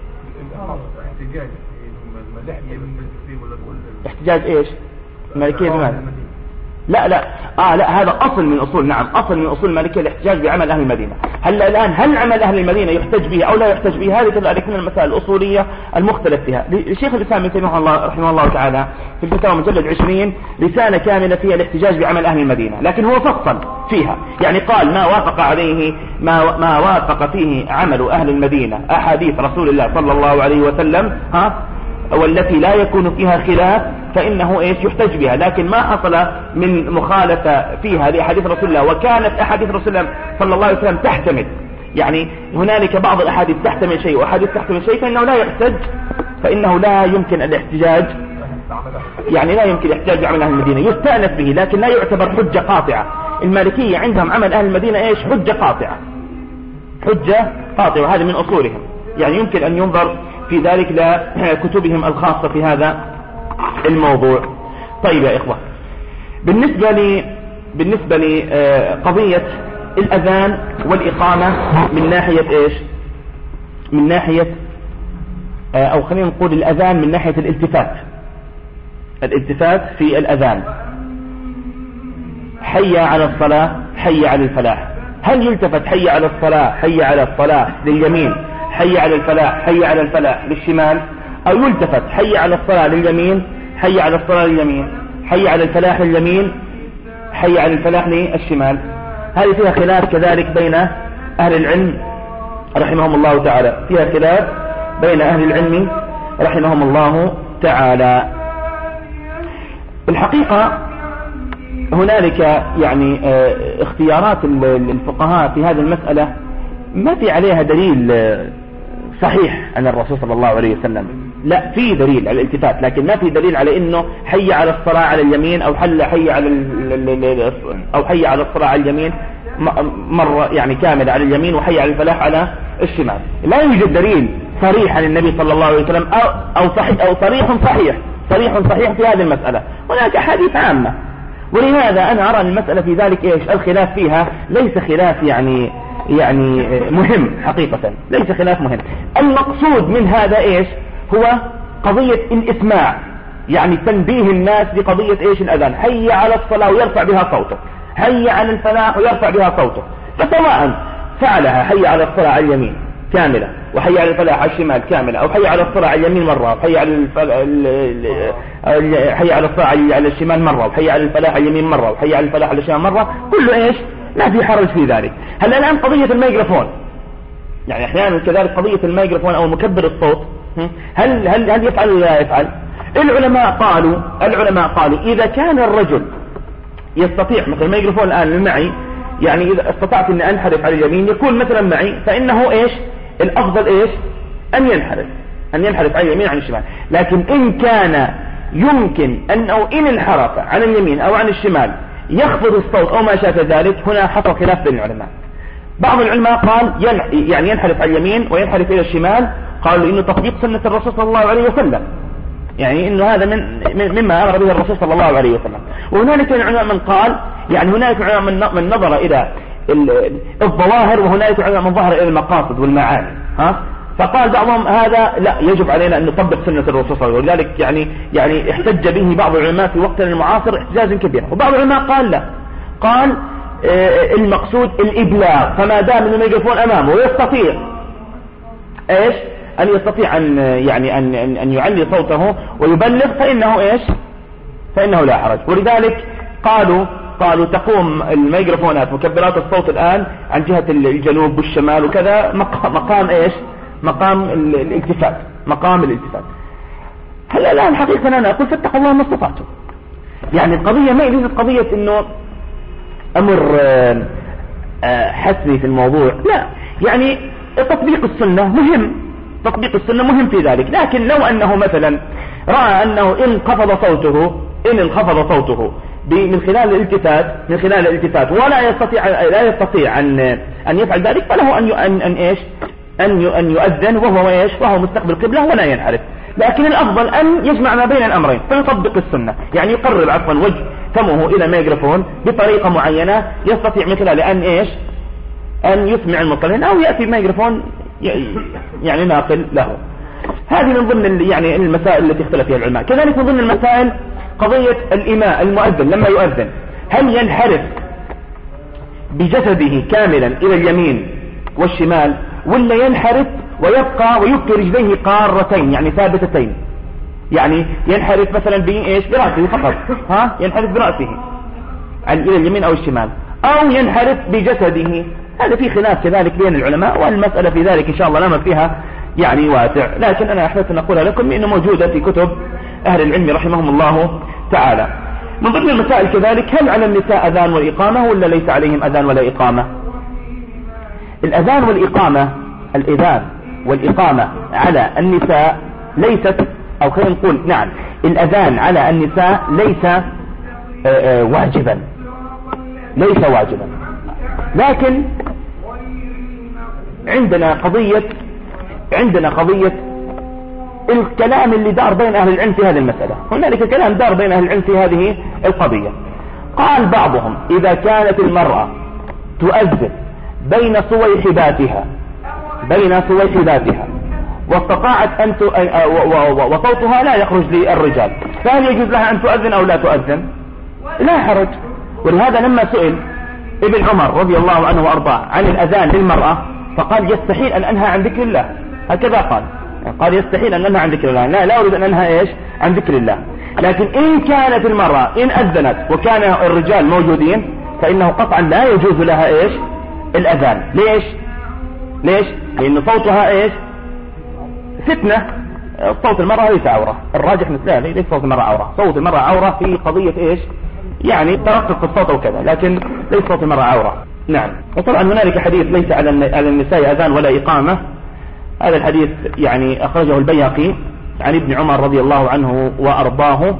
احتجاج إيش؟ المالكية بماذا؟ لا هذا أصل من أصول، نعم أصل من أصول المالكية الاحتجاج بعمل أهل المدينة. هل عمل أهل المدينة يحتج به أو لا يحتج به؟ هذه كذلك من المسائل الأصولية المختلف فيها. الشيخ الإسلام ابن تيمية رحمه الله تعالى في الفتاوى مجلد 20 رسالة كاملة فيها الاحتجاج بعمل أهل المدينة، لكن هو فصل فيها، يعني قال ما وافق عليه ما وافق فيه عمل أهل المدينة أحاديث رسول الله صلى الله عليه وسلم والتي لا يكون فيها خلاف فإنه إيش يحتج بها، لكن ما حصل من مخالفة فيها لأحاديث رسول الله وكانت أحاديث رسول الله صلى الله عليه وسلم تحتمل، يعني هنالك بعض الأحاديث تحتمل شيء وأحاديث تحتمل شيء، فإنه لا يحتج، فإنه لا يمكن الاحتجاج، يعني لا يمكن الاحتجاج بعمل أهل المدينة، يستأنف به لكن لا يعتبر حجة قاطعة. المالكية عندهم عمل أهل المدينة إيش حجة قاطعة، حجة قاطعة، وهذا من أصولهم، يعني يمكن أن ينظر في ذلك لكتبهم الخاصة في هذا الموضوع. طيب يا إخوة، بالنسبة لقضية الأذان والإقامة من ناحية إيش؟ من ناحية أو خلينا نقول الأذان من ناحية الالتفات في الأذان، حي على الصلاة حي على الفلاح، هل يلتفت حي على الصلاة حي على الصلاة لليمين، حي على الفلاح حي على الفلاح للشمال، أو يلتفت حي على الصلاة لليمين حي على الصلاة لليمين، حي على الفلاح لليمين، حي على الفلاح للشمال؟ هذه فيها خلاف كذلك بين أهل العلم رحمهم الله تعالى، فيها خلاف بين أهل العلم رحمهم الله تعالى. الحقيقة هنالك يعني اختيارات الفقهاء في هذه المسألة ما في عليها دليل صحيح عن الرسول صلى الله عليه وسلم، لا في دليل على الالتفات، لكن ما في دليل على انه حي على الصلاة على اليمين او حي على الصلاة على اليمين مرة يعني كاملة على اليمين وحي على الفلاح على الشمال. لا يوجد دليل صريح عن النبي صلى الله عليه وسلم او صريح في هذه المسألة. هناك أحاديث عامة، ولهذا أنا أرى المسألة في ذلك إيش الخلاف فيها ليس خلاف يعني مهم حقيقة، ليس خلاف مهم. المقصود من هذا إيش هو قضية الإسماع، يعني تنبيه الناس بقضية إيش الأذان، حي على الصلاة ويرفع بها صوته، حي على الفلاح ويرفع بها صوته، فسواء فعلها حي على الصلاة على اليمين كاملة وحي على الفلاح على الشمال كاملة، أو حي على الصلاة على اليمين مرة وحي على الصلاة على الشمال مرة وحي على الفلاح على اليمين مرة وحي على الفلاح على الشمال مرة، كله إيش لا في حرج في ذلك. هل الآن قضية الميكروفون، يعني أحيانا كذلك قضية الميكروفون أو مكبر الصوت، هل يفعل ولا لا يفعل؟ العلماء قالوا إذا كان الرجل يستطيع، مثل الميكروفون الآن معي، يعني إذا استطعت أن أنحرف على اليمين يكون مثلا معي، فإنه إيش الأفضل إيش أن ينحرف على اليمين عن الشمال. لكن إن كان يمكن أنه إن انحرف عن اليمين أو عن الشمال يخفض الصوت أو ما شابه ذلك، هنا حصل خلاف بين العلماء. بعض العلماء قال يعني ينحرف على اليمين وينحرف إلى الشمال، قالوا إنه تطبيق سنة الرسول صلى الله عليه وسلم، يعني إنه هذا مما أمر به الرسول صلى الله عليه وسلم. وهنالك العلماء من قال، يعني هنالك علماء من نظر إلى الظواهر، وهنالك علماء من ظهر إلى المقاصد والمعاني، فقال بعضهم هذا لا يجب علينا أن نطبق سنة الرسول صلى الله عليه وسلم، ولذلك يعني احتج به بعض العلماء في وقتنا المعاصر احتجاجا كبيرا. وبعض العلماء قال لا، قال المقصود الإبلاغ، فما دام أن الميكروفون أمامه ويستطيع إيش أن يستطيع أن يعلي صوته ويبلغ فإنه لا حرج. ولذلك قالوا تقوم الميكروفونات مكبرات الصوت الآن عن جهة الجنوب والشمال وكذا مقام الالتفات. هل الآن حقيقة أنا أقول فاتقوا الله ما استطعتم، يعني القضية ما ليست قضية إنه أمر حسني في الموضوع، لا، يعني تطبيق السنة مهم في ذلك. لكن لو أنه مثلا رأى أنه إن انخفض صوته من خلال الالتفات لا يستطيع أن يفعل ذلك، فله أن يؤذن وهو مستقبل القبلة ولا ينحرف. لكن الأفضل أن يجمع ما بين الأمرين فيطبق السنة، يعني يقرب وجه فمه إلى ميكروفون بطريقة معينة يستطيع من خلال أن يسمع المصلين، أو يأتي ميكروفون يعني ناقل له. هذه من ضمن المسائل التي اختلف فيها العلماء. كذلك من ضمن المسائل قضية الإمام المؤذن لما يؤذن، هل ينحرف بجسده كاملا إلى اليمين والشمال، ولا ينحرف ويبقى ويبقي رجليه قارتين يعني ثابتتين، يعني ينحرف مثلا برأسه فقط، ينحرف برأسه إلى اليمين أو الشمال، أو ينحرف بجسده. هذا في خلاف كذلك بين العلماء، والمسألة في ذلك إن شاء الله الأمر فيها واسع، لكن أنا أحببت أن أقولها لكم إنه موجودة في كتب أهل العلم رحمهم الله تعالى. من ضمن المسائل كذلك، هل على النساء أذان والإقامة ولا ليس عليهم أذان ولا إقامة؟ الأذان والإقامة، الأذان والإقامة على النساء ليست، أو خلينا نقول نعم، الأذان على النساء ليس واجبا، لكن عندنا قضية الكلام اللي دار بين أهل العلم في هذه المسألة. هنالك كلام دار بين أهل العلم في هذه القضية. قال بعضهم إذا كانت المرأة تؤذن بين صويحباتها واستطاعت وصوتها لا يخرج للرجال، فهل يجوز لها أن تؤذن أو لا تؤذن؟ لا حرج. ولهذا لما سئل ابن عمر رضي الله عنه وأرضاه عن الأذان للمرأة فقال يستحيل أن أنهى عن ذكر الله، هكذا قال يستحيل أن أنهى عن ذكر الله، لا أريد أن أنهى عن ذكر الله. لكن إن كانت المرأة إن أذنت وكان الرجال موجودين فإنه قطعا لا يجوز لها الأذان. ليش؟ لأن صوتها فتنة. صوت المرأة ليس عورة، الراجح ليس صوت المرأة عورة، صوت المرأة عورة في قضية يعني ترقق الصوت وكذا، لكن ليس صوت المرأة عورة. نعم. وطبعا هنالك حديث ليس على النساء أذان ولا إقامة، هذا الحديث يعني أخرجه البيهقي عن ابن عمر رضي الله عنه وأرضاه،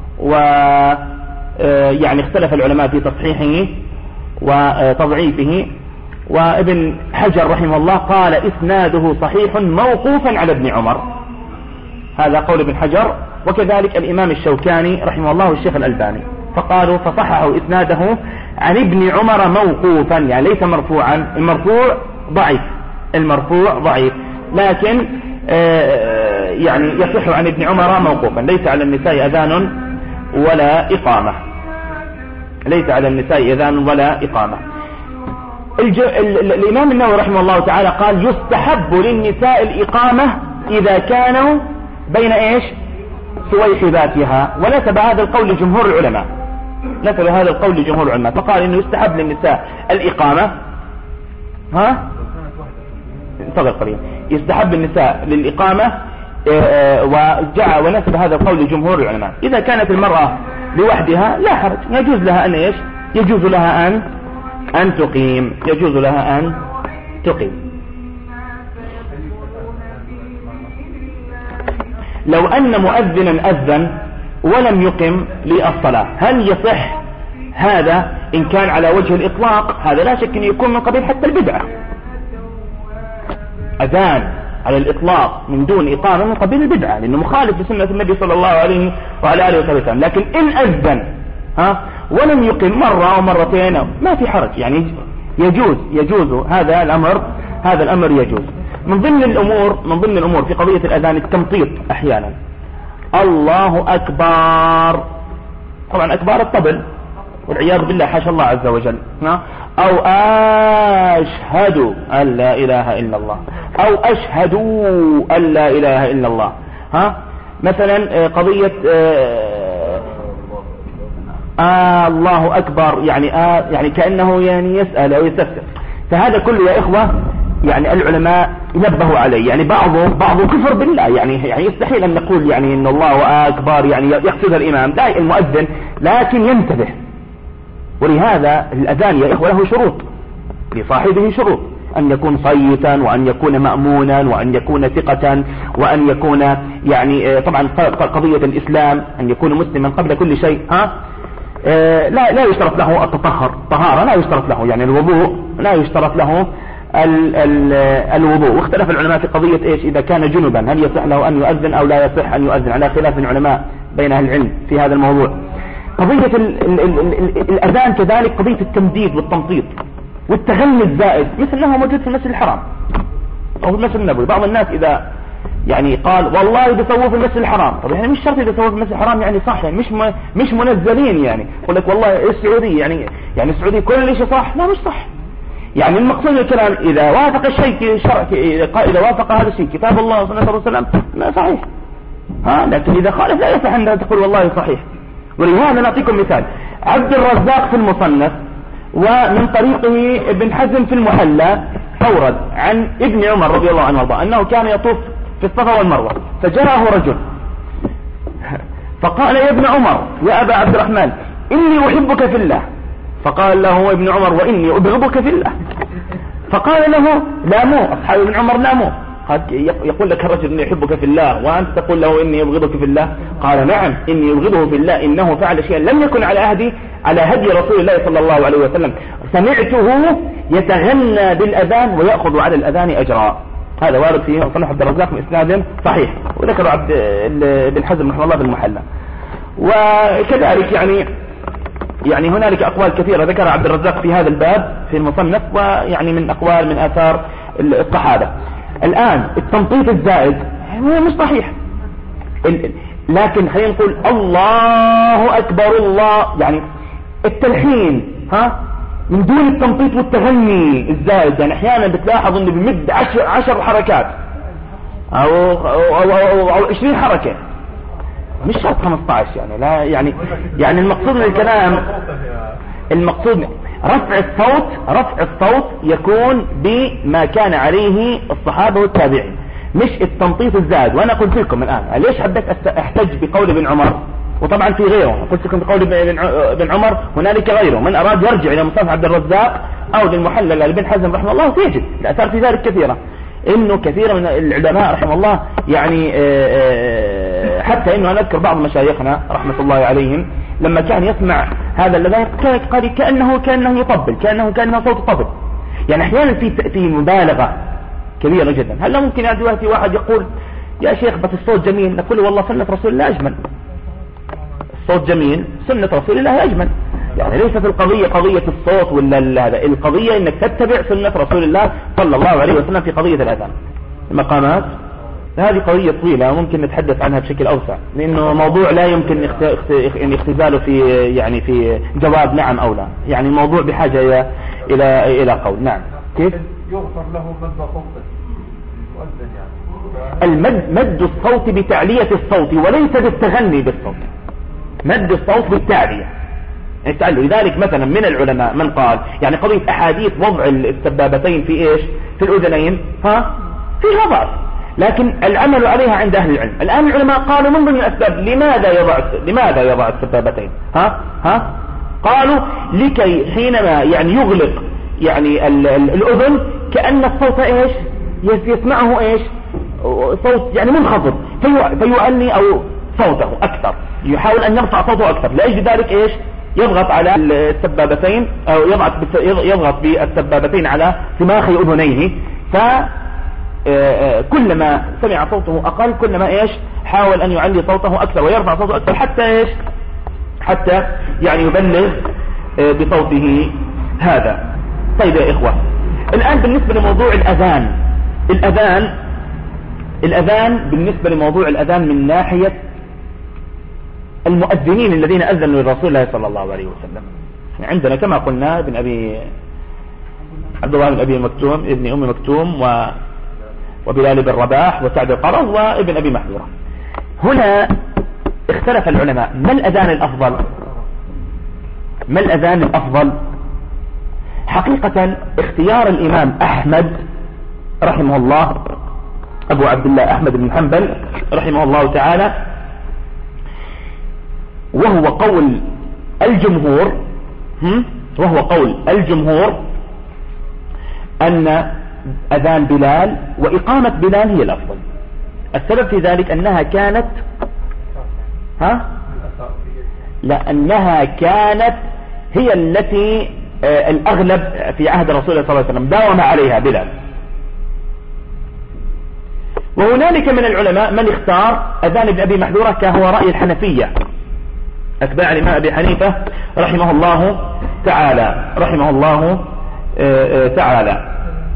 يعني اختلف العلماء في تصحيحه وتضعيفه، وابن حجر رحمه الله قال إسناده صحيح موقوفا على ابن عمر، هذا قول ابن حجر، وكذلك الإمام الشوكاني رحمه الله والشيخ الألباني، فقالوا فصححوا إسناده عن ابن عمر موقوفا، يعني ليس مرفوعا، المرفوع ضعيف، لكن يعني يصح عن ابن عمر موقوفا، ليس على النساء أذان ولا إقامة. الإمام النووي رحمه الله تعالى قال يستحب للنساء الإقامة إذا كانوا بين سويحباتها، ونسب هذا القول لجمهور العلماء، فقال إنه يستحب للنساء الإقامة. يستحب النساء للإقامة، ونسب هذا القول لجمهور العلماء. إذا كانت المرأة لوحدها لا حرج، يجوز لها أن تقيم. لو أن مؤذنا أذن ولم يقم للصلاة، هل يصح هذا؟ إن كان على وجه الإطلاق هذا لا شك أن يكون من قبيل حتى البدعة. أذان على الإطلاق من دون إقامة من قبيل البدعة، لأنه مخالف لسنة النبي صلى الله عليه وعلى آله وسلم. لكن إن أذن ولم يقم مرة أو مرتين ما في حرج، يعني يجوز هذا الأمر يجوز. من ضمن الأمور في قضية الأذان التمطيط أحيانا، الله أكبر، طبعا أكبر الطبل والعياذ بالله حاشا الله عز وجل، أو أشهد أن لا إله إلا الله، أو أشهد أن لا إله إلا الله. مثلا قضية الله أكبر، يعني كأنه يعني يسأل أو يستفسر. فهذا كله يا إخوة يعني العلماء نبهوا عليه، يعني بعضه كفر بالله، يعني يستحيل أن نقول يعني إن الله أكبر يعني يقصد الإمام لا المؤذن، لكن ينتبه. ولهذا الأذان يا إخوة له شروط، لصاحبه شروط، أن يكون صيتا، وأن يكون مأمونا، وأن يكون ثقة، وأن يكون يعني طبعا قضية الإسلام أن يكون مسلما قبل كل شيء. لا يشترط له طهارة لا يشترط له، يعني الوضوء لا يشترط له الوضوء. واختلف العلماء في قضية ايش اذا كان جنبا هل يصح له ان يؤذن او لا يصح ان يؤذن، على خلاف العلماء بين اهل العلم في هذا الموضوع. قضية الاذان كذلك قضية التمديد والتمطيط والتغني الزائد مثل انه موجود في المسجد الحرام او في المسجد النبوي. بعض الناس اذا يعني قال والله بيسووه في المسجد الحرام، طب يعني مش شرط يسووه في المسجد الحرام يعني صح، يعني مش منزلين، يعني يقول لك والله السعودية يعني السعودية كل شيء صح، لا مش صح. يعني المقصود الكلام إذا وافق الشيء شرع، إذا وافق هذا الشيء كتاب الله وسنة الرسول صلى الله عليه وسلم لا صحيح، لكن إذا خالف لا يصح أن تقول والله صحيح. ولهذا نعطيكم مثال. عبد الرزاق في المصنف ومن طريقه ابن حزم في المحلى أورد عن ابن عمر رضي الله عنه وارضاه أنه كان يطوف في الصفا والمروة فجراه رجل فقال يا ابن عمر يا أبا عبد الرحمن إني أحبك في الله، فقال له ابن عمر وإني أبغضك في الله، فقال له لاموه أصحاب ابن عمر لاموه، يقول لك الرجل إني أحبك في الله وأنت تقول له إني أبغضك في الله، قال نعم إني أبغضه في الله إنه فعل شيئا لم يكن على هدي رسول الله صلى الله عليه وسلم، سمعته يتغنى بالأذان ويأخذ على الأذان أجرا. هذا وارد فيه صنف عبد الرزاق بإسناد صحيح، وذكر ابن حزم رحمه الله في المحلى. وكذلك يعني هنالك أقوال كثيرة ذكر عبد الرزاق في هذا الباب في المصنف، ويعني من أقوال من آثار الصحابة. الآن التمطيط الزائد هو مش صحيح، لكن خلينا نقول الله أكبر الله، يعني التلحين من دون التمطيط والتغني الزائد. يعني أحيانا بتلاحظ أنه بمد 10 حركات أو 20 حركة، مش شرط 15 يعني لا يعني المقصود من الكلام، المقصود رفع الصوت يكون بما كان عليه الصحابة والتابعين، مش التمطيط الزائد. وانا قلت لكم الان ليش حبيت احتج بقول ابن عمر، وطبعا في غيره، قلت لكم بقول ابن عمر هنالك غيره، من اراد يرجع الى مصنف عبد الرزاق او للمحلل لابن حزم رحمه الله سيجد الاثار في ذلك كثيرة، انه كثير من العلماء رحمه الله يعني حتى انه انا اذكر بعض مشايخنا رحمة الله عليهم لما كان يسمع هذا الذي قال كأنه يطبل، كأنه صوت طبل. يعني احيانا في مبالغة كبيرة جدا. هل ممكن يأتي واحد يقول يا شيخ بس الصوت جميل، نقول والله سنة رسول الله اجمل، الصوت جميل سنة رسول الله اجمل. يعني ليست القضية قضية الصوت ولا هذا، القضية انك تتبع سنة رسول الله صلى الله عليه وسلم في قضية الأذان. المقامات هذه قضية طويلة ممكن نتحدث عنها بشكل أوسع، لأنه موضوع لا يمكن اختزاله في جواب نعم أو لا، يعني الموضوع بحاجة إلى قول. نعم كيف يغفر له مد صوته يعني مد الصوت بتعلية الصوت وليس بالتغني بالصوت، مد الصوت بالتعلية التعلية. لذلك مثلا من العلماء من قال يعني قضية أحاديث وضع السبابتين في إيش في الأذنين فيها ضعف، لكن العمل عليها عند أهل العلم. الآن العلماء قالوا من ضمن الأسباب لماذا يضع السبابتين قالوا لكي حينما يعني يغلق يعني الأذن كأن الصوت إيش يسمعه إيش صوت يعني منخفض فيعلي أو صوته أكثر، يحاول أن يرفع صوته أكثر، لأجل ذلك إيش يضغط على السبابتين أو يضغط بالسبابتين على سماخ أذنيه، كلما سمع صوته أقل كلما إيش حاول أن يعلي صوته أكثر ويرفع صوته أكثر حتى إيش حتى يعني يبلغ بصوته هذا. طيب يا إخوة، الآن بالنسبة لموضوع الأذان بالنسبة لموضوع الأذان من ناحية المؤذنين الذين أذنوا للرسول الله صلى الله عليه وسلم، عندنا كما قلنا ابن أبي عبد الله بن أبي مكتوم ابن أم مكتوم وبلال بن رباح وسعد القرظ وابن أبي محذورة. هنا اختلف العلماء ما الأذان الأفضل؟ حقيقة اختيار الإمام أحمد رحمه الله أبو عبد الله أحمد بن حنبل رحمه الله تعالى وهو قول الجمهور أن أذان بلال وإقامة بلال هي الأفضل. السبب في ذلك أنها كانت لأنها كانت هي التي الأغلب في عهد رسول الله صلى الله عليه وسلم داوم عليها بلال. وهنالك من العلماء من اختار أذان ابن أبي محذورة كهو رأي الحنفية أتباع الإمام أبي حنيفة رحمه الله تعالى.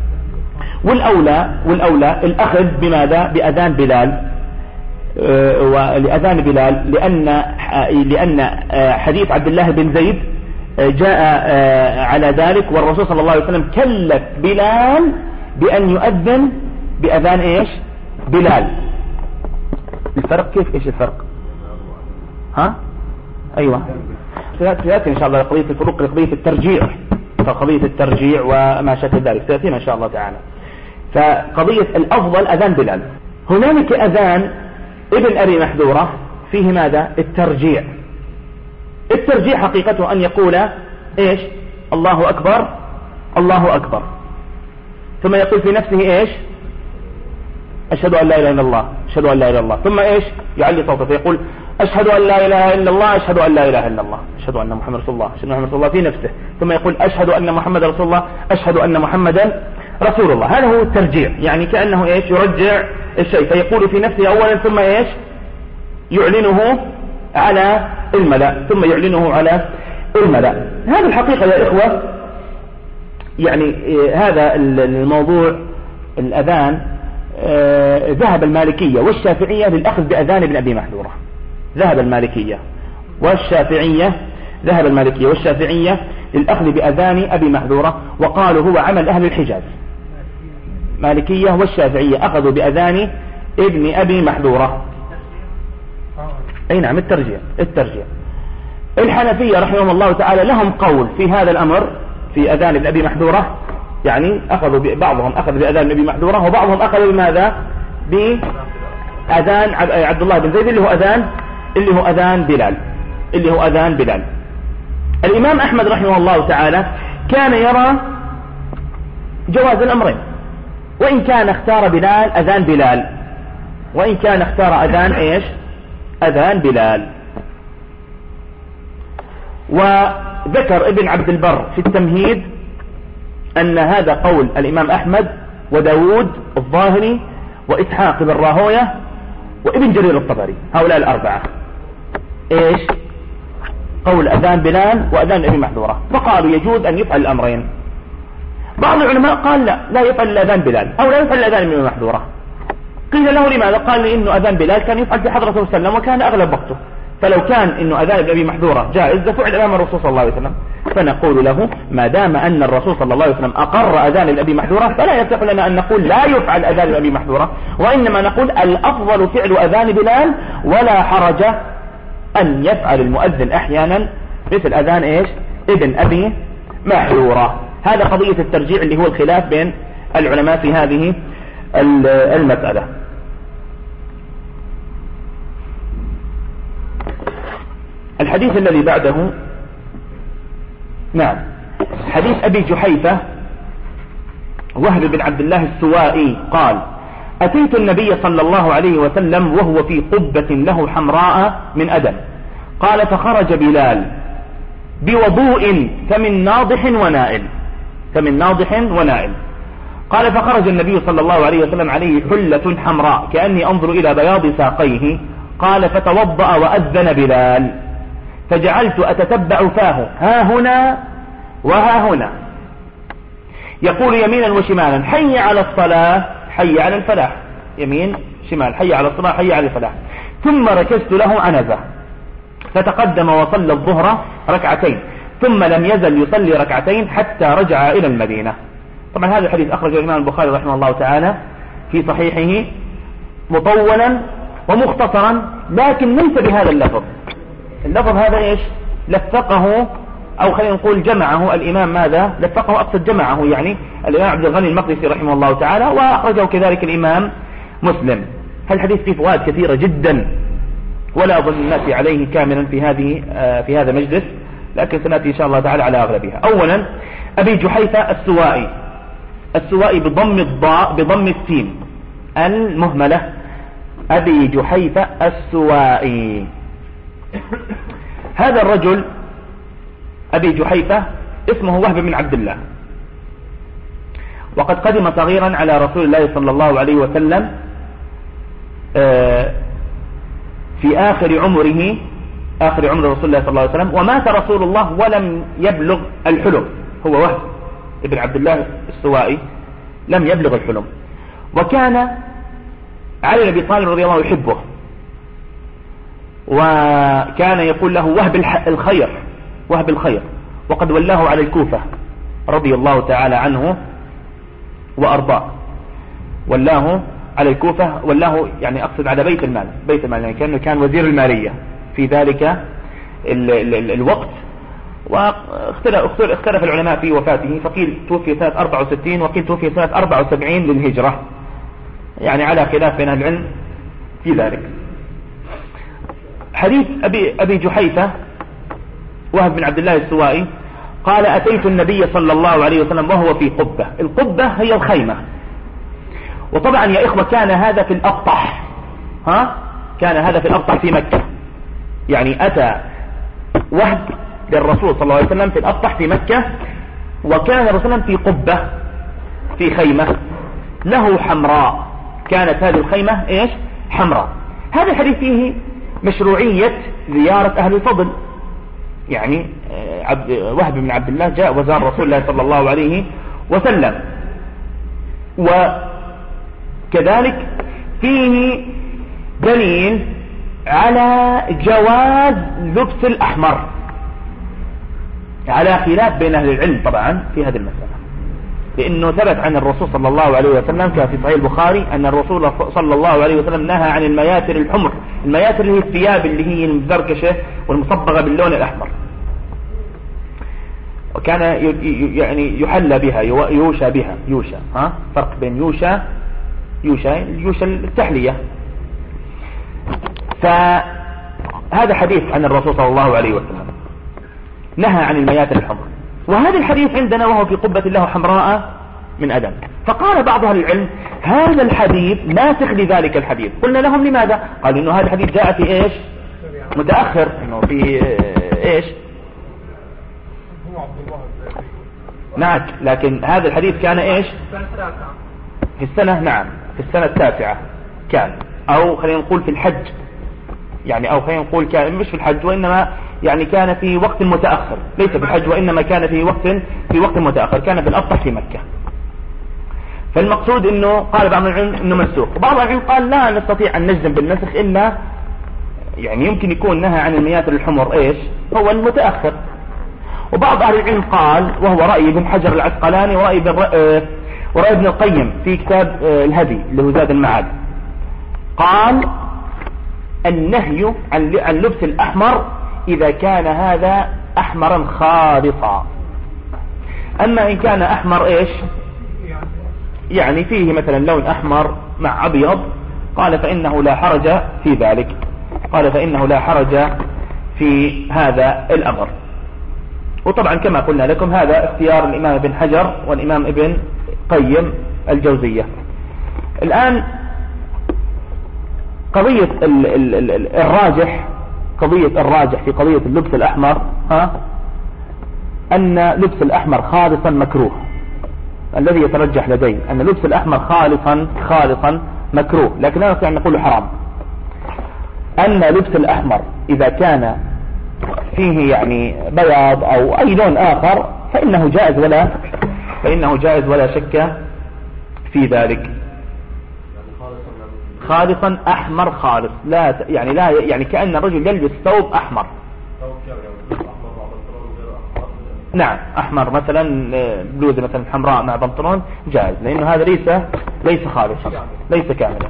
والأولى الأخذ بماذا؟ بأذان بلال، ولأذان بلال لأن حديث عبد الله بن زيد جاء على ذلك، والرسول صلى الله عليه وسلم كلف بلال بأن يؤذن بأذان إيش؟ بلال. الفرق كيف؟ إيش الفرق؟ ها؟ أيوة سيأتي إن شاء الله قضية الفروق لقضية الترجيع، فقضية الترجيع وما شكل ذلك سيأتينا إن شاء الله تعالى. فقضية الأفضل أذان بلال. هنالك أذان ابن أبي محذورة فيه ماذا؟ الترجيع. الترجيع حقيقته أن يقول إيش؟ الله أكبر الله أكبر، ثم يقول في نفسه إيش؟ أشهد أن لا إله إلا الله، أشهد أن لا إله إلا الله، ثم إيش؟ يعلي صوته فيقول أشهد أن لا إله إلا الله، أشهد أن لا إله إلا الله، أشهد أن محمد رسول الله، أشهد أن محمد رسول الله في نفسه، ثم يقول أشهد أن محمد رسول الله، أشهد أن محمدا رسول الله. هذا هو الترجيع، يعني كأنه إيش؟ يرجع الشيء، فيقول في نفسه أولا ثم إيش؟ يعلنه على الملأ، ثم يعلنه على الملأ. هذا الحقيقة يا إخوة يعني هذا الموضوع الأذان ذهب المالكية والشافعية للأخذ بأذان ابن أبي محذورة. ذهب المالكية والشافعية للأخذ بأذان أبي محذورة، وقالوا هو عمل أهل الحجاز. مالكية والشافعية أخذوا بأذان ابن أبي محذورة. أي نعم الترجيع. الحنفية رحمهم الله تعالى لهم قول في هذا الأمر في أذان ابن أبي محذورة، يعني أخذوا بعضهم أخذ بأذان ابن أبي محذورة، وبعضهم أخذ بماذا؟ بأذان عبد الله بن زيد اللي هو أذان بلال. الإمام أحمد رحمه الله تعالى كان يرى جواز الأمرين، وإن كان اختار بلال أذان بلال، وإن كان اختار أذان إيش؟ أذان بلال. وذكر ابن عبد البر في التمهيد أن هذا قول الإمام أحمد وداود الظاهري وإسحاق بن راهوية وابن جرير الطبري، هؤلاء الأربعة إيش؟ قول أذان بلال وأذان أبي محذورة، فقالوا يجوز أن يفعل الأمرين. بعض العلماء قال لا يفعل الأذان بلال أو لا يفعل الأذان أبي محذورة. قيل له لماذا؟ قال لأنه أذان بلال كان يفعل في حضرة الرسول صلى الله عليه وسلم وكان أغلب وقته، فلو كان إنه أذان أبي محذورة جائز لفعل أمام الرسول صلى الله عليه وسلم. فنقول له ما دام أن الرسول صلى الله عليه وسلم أقر أذان الأبي محذورة فلا يصح لنا أن نقول لا يفعل أذان الأبي محذورة، وإنما نقول الأفضل فعل أذان بلال، ولا حرج أن يفعل المؤذن أحيانا مثل أذان إيش؟ ابن أبي محذورة. هذا قضية الترجيع اللي هو الخلاف بين العلماء في هذه المسألة. الحديث الذي بعده نعم حديث أبي جحيفة وهب بن عبد الله السوائي قال أتيت النبي صلى الله عليه وسلم وهو في قبة له حمراء من أدم، قال فخرج بلال بوضوء فمن ناضح ونائل. قال فخرج النبي صلى الله عليه وسلم عليه حلة حمراء كأني أنظر إلى بياض ساقيه. قال فتوضأ وأذن بلال، فجعلت أتتبع فاه ها هنا وها هنا يقول يمينا وشمالا حي على الصلاة حي على الفلاح، يمين شمال حي على الصلاة حي على الفلاح. ثم ركزت له عنزة فتقدم وصلى الظهر ركعتين، ثم لم يزل يصلي ركعتين حتى رجع إلى المدينة. طبعا هذا الحديث أخرجه الإمام البخاري رحمه الله تعالى في صحيحه مطولا ومختصرا، لكن ليس بهذا اللفظ. اللفظ هذا إيش؟ لفقه أو خلينا نقول جمعه الإمام ماذا؟ لفقه أقصد جمعه، يعني الإمام عبد الغني المقدسي رحمه الله تعالى، وأخرجه كذلك الإمام مسلم. الحديث فيه فوائد كثيرة جدا ولا أظن نأتي عليه كاملا في هذا المجلس، لكن سنأتي إن شاء الله تعالى على أغلبها. أولا أبي جحيفة السوائي بضم الضاء بضم السين المهملة، أبي جحيفة السوائي. هذا الرجل أبي جحيفة اسمه وهب بن عبد الله، وقد قدم صغيرا على رسول الله صلى الله عليه وسلم في آخر عمره، آخر عمر رسول الله صلى الله عليه وسلم، ومات رسول الله ولم يبلغ الحلم. هو وهب بن عبد الله السوائي لم يبلغ الحلم، وكان علي بن أبي طالب رضي الله يحبه، وكان يقول له وهب الخير، وهب الخير، وقد ولاه على الكوفة رضي الله تعالى عنه وأرضاه، ولاه على الكوفة، ولاه يعني أقصد على بيت المال، بيت المال يعني كان وزير المالية في ذلك الوقت. واختلف العلماء في وفاته، فقيل توفي سنة 64 وقيل توفي سنة 74 للهجرة، يعني على خلاف بين العلم في ذلك. حديث أبي جحيفة وهب بن عبد الله السوائي قال أتيت النبي صلى الله عليه وسلم وهو في قبة. القبة هي الخيمة، وطبعا يا إخوة كان هذا في الأبطح، كان هذا في الأبطح في مكة، يعني أتى وهب للرسول صلى الله عليه وسلم في الأبطح في مكة، وكان الرسول في قبة في خيمة له حمراء، كانت هذه الخيمة إيش؟ حمراء. هذا الحديث فيه مشروعية زيارة أهل الفضل، يعني وهب بن عبد الله جاء وزار رسول الله صلى الله عليه وسلم، وكذلك فيه دليل على جواز لبس الأحمر، على خلاف بين أهل العلم طبعا في هذه المسألة، لأنه ثبت عن الرسول صلى الله عليه وسلم كما في صحيح البخاري أن الرسول صلى الله عليه وسلم نهى عن المياتر الحمر. المياتر اللي هي الثياب اللي هي المزركشة والمصبغة باللون الأحمر، وكان يعني يحلى بها، يوشى بها، يوشى، فرق بين يوشى التحلية. فهذا حديث عن الرسول صلى الله عليه وسلم نهى عن المياتر الحمر، وهذا الحديث عندنا وهو في قبة له حمراء من أدم. فقال بعض أهل العلم هذا الحديث ناسخ لذلك الحديث. قلنا لهم لماذا؟ قالوا إنه هذا الحديث جاء في إيش؟ متأخر، إنه في إيش؟ نعم، لكن هذا الحديث كان إيش؟ في السنة، نعم في السنة التاسعة كان، أو خلينا نقول في الحج، يعني أو خلينا نقول كان مش في الحج، وإنما يعني كان في وقت متأخر، ليس في الحج وإنما كان في وقت متأخر، كان في الأبطح في مكة. فالمقصود إنه قال بعض العلم إنه منسوخ، وبعض العلم قال لا نستطيع أن نجزم بالنسخ إلا يعني يمكن يكون نهى عن المياتر الحمر إيش هو المتأخر. وبعض أهل العلم قال، وهو رأي ابن حجر العسقلاني ورأي ابن القيم في كتاب الهدي اللي هو زاد المعاد، قال النهي عن لبس الأحمر إذا كان هذا أحمرا خالصا. أما إن كان أحمر إيش يعني فيه مثلا لون أحمر مع أبيض، قال فإنه لا حرج في ذلك، قال فإنه لا حرج في هذا الأمر. وطبعا كما قلنا لكم هذا اختيار الإمام ابن حجر والإمام ابن قيم الجوزية. الآن قضية الراجح في قضية اللبس الأحمر أن لبس الأحمر خالصا مكروه. الذي يترجح لدي أن لبس الأحمر خالصا مكروه، لكن لا نستطيع أن نقول حرام. أن لبس الأحمر إذا كان فيه يعني بياض أو أي لون آخر فإنه جائز ولا شك في ذلك. خالصا أحمر خالص، لا يعني كأن الرجل يلبس ثوب أحمر. نعم أحمر مثلا بلوزة مثلا حمراء مع بنطلون جائز، لأنه هذا ليس خالصا، ليس كاملا.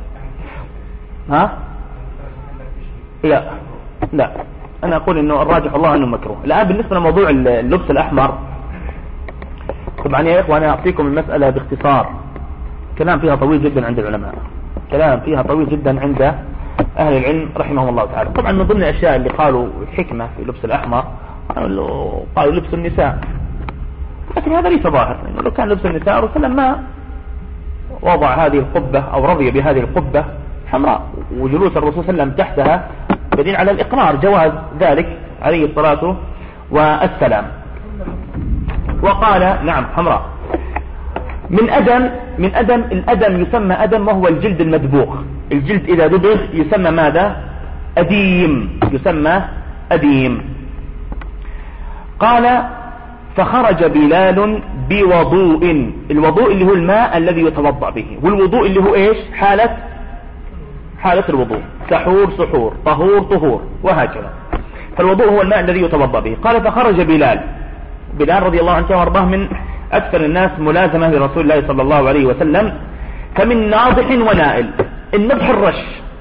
لا أنا أقول إنه الراجح الله أنه مكروه. الآن بالنسبة لموضوع اللبس الأحمر، طبعا يا إخوة أنا أعطيكم المسألة باختصار، كلام فيها طويل جدا عند العلماء، كلام فيها طويل جدا عند أهل العلم رحمهم الله تعالى. طبعا من ضمن الأشياء اللي قالوا الحكمة في لبس الأحمر قالوا لبس النساء، لكن هذا ليس ظاهر، لأنه لو كان لبس النساء رسول ما وضع هذه القبة أو رضي بهذه القبة حمراء، وجلوس الرسول صلى الله عليه وسلم تحتها دليل على الإقرار، جواز ذلك عليه الصلاة والسلام. وقال نعم حمراء من أدم الأدم يسمى أدم وهو الجلد المدبوغ. الجلد إذا دبغ يسمى ماذا؟ أديم، يسمى أديم. قال فخرج بلال بوضوء. الوضوء اللي هو الماء الذي يتوضأ به، والوضوء اللي هو ايش؟ حالة الوضوء، سحور طهور وهكذا. فالوضوء هو الماء الذي يتوضأ به. قال فخرج بلال رضي الله عنه وارضاه من أكثر الناس ملازمة لرسول الله صلى الله عليه وسلم، فمن ناضح ونائل. النضح الرش،